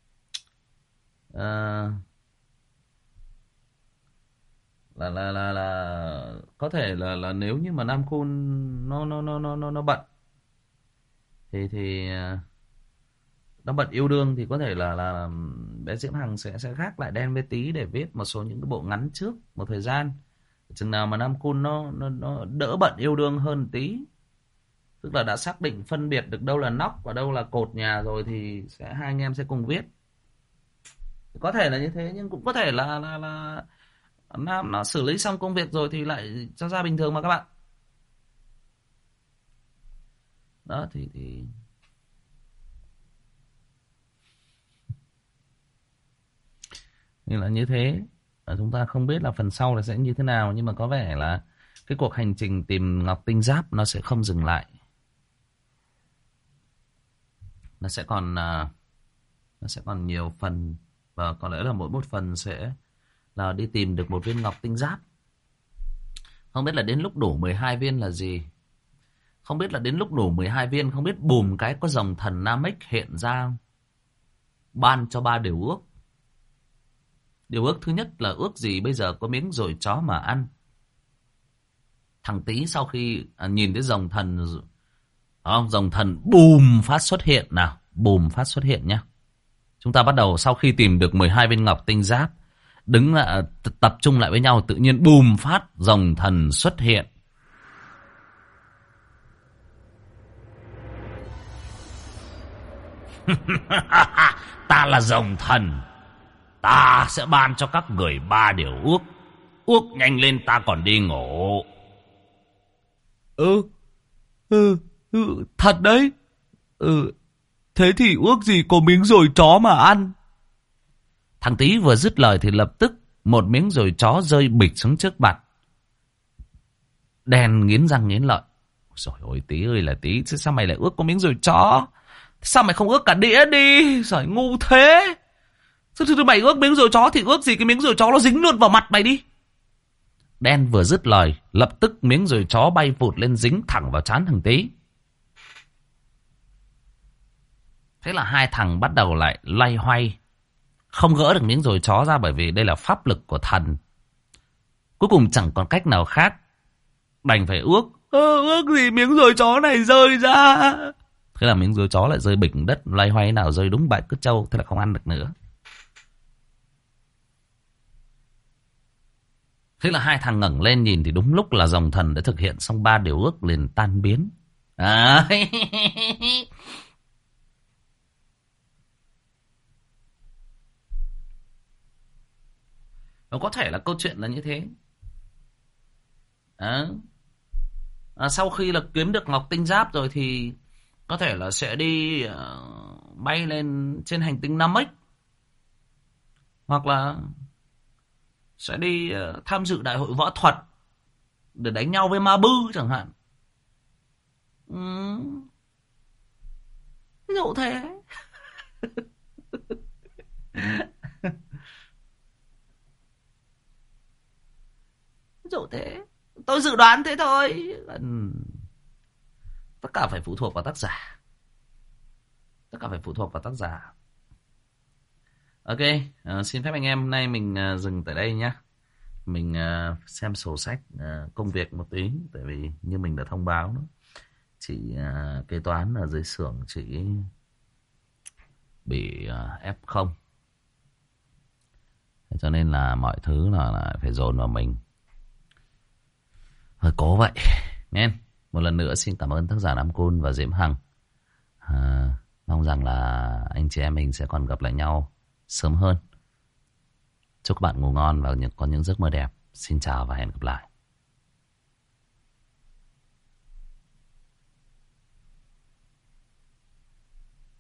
có thể là nếu như mà Nam Khun nó bận thì nó bận yêu đương thì có thể là bé Diễm Hằng sẽ gác lại Đen với Tý để viết một số những cái bộ ngắn trước một thời gian. Chừng nào mà Nam Khun nó đỡ bận yêu đương hơn tí, tức là đã xác định phân biệt được đâu là nóc và đâu là cột nhà rồi, thì hai anh em sẽ cùng viết. Có thể là như thế, nhưng cũng có thể là Nam nó xử lý xong công việc rồi thì lại cho ra bình thường mà các bạn. Đó thì Nên là như thế. Chúng ta không biết là phần sau là sẽ như thế nào, nhưng mà có vẻ là cái cuộc hành trình tìm ngọc tinh giáp nó sẽ không dừng lại. Nó sẽ còn nhiều phần, và có lẽ là mỗi một phần sẽ là đi tìm được một viên ngọc tinh giáp. Không biết là đến lúc đủ 12 viên là gì. Không biết là đến lúc đủ 12 viên, không biết bùm cái có dòng thần Namek hiện ra ban cho 3 điều ước. Điều ước thứ nhất là ước gì bây giờ có miếng dồi chó mà ăn. Thằng Tý sau khi nhìn thấy dòng thần, dòng thần bùm phát xuất hiện nào. Bùm phát xuất hiện nhá. Chúng ta bắt đầu sau khi tìm được 12 viên ngọc tinh giáp, đứng lại tập trung lại với nhau, tự nhiên bùm phát dòng thần xuất hiện. Ta là dòng thần. Ta sẽ ban cho các người 3 điều ước. Ước nhanh lên, ta còn đi ngủ. Thật đấy. Thế thì ước gì có miếng dồi chó mà ăn. Thằng Tý vừa dứt lời thì lập tức một miếng dồi chó rơi bịch xuống trước mặt. Đen nghiến răng nghiến lợi. Rồi ôi Tý ơi là Tý, sao mày lại ước có miếng dồi chó? Sao mày không ước cả đĩa đi? Giời, ngu thế. Thôi mày ước miếng dồi chó thì ước gì cái miếng dồi chó nó dính luôn vào mặt mày đi. Đen vừa dứt lời, lập tức miếng dồi chó bay vụt lên dính thẳng vào trán thằng Tý. Thế là hai thằng bắt đầu lại loay hoay, không gỡ được miếng dồi chó ra, bởi vì đây là pháp lực của thần. Cuối cùng chẳng còn cách nào khác, đành phải ước. Ước gì miếng dồi chó này rơi ra. Thế là miếng dồi chó lại rơi bịch đất, loay hoay nào rơi đúng bãi cứt trâu. Thế là không ăn được nữa. Thế là hai thằng ngẩng lên nhìn thì đúng lúc là dòng thần đã thực hiện xong 3 điều ước liền tan biến. Nó có thể là câu chuyện là như thế. Sau khi là kiếm được ngọc tinh giáp rồi thì có thể là sẽ đi bay lên trên hành tinh Namek, hoặc là sẽ đi tham dự đại hội võ thuật để đánh nhau với ma bư chẳng hạn. Ví dụ thế. Ví dụ thế. Tôi dự đoán thế thôi. Tất cả phải phụ thuộc vào tác giả. Tất cả phải phụ thuộc vào tác giả. Ok, xin phép anh em hôm nay mình dừng tại đây nhé. Mình xem sổ sách công việc một tí. Tại vì như mình đã thông báo đó, chị kế toán ở dưới xưởng chị bị F0. Cho nên là mọi thứ là phải dồn vào mình. Hơi cố vậy. Nghe. Một lần nữa xin cảm ơn tác giả Nam Côn và Diễm Hằng. Mong rằng là anh chị em mình sẽ còn gặp lại nhau sớm hơn. Chúc các bạn ngủ ngon và có những giấc mơ đẹp. Xin chào và hẹn gặp lại.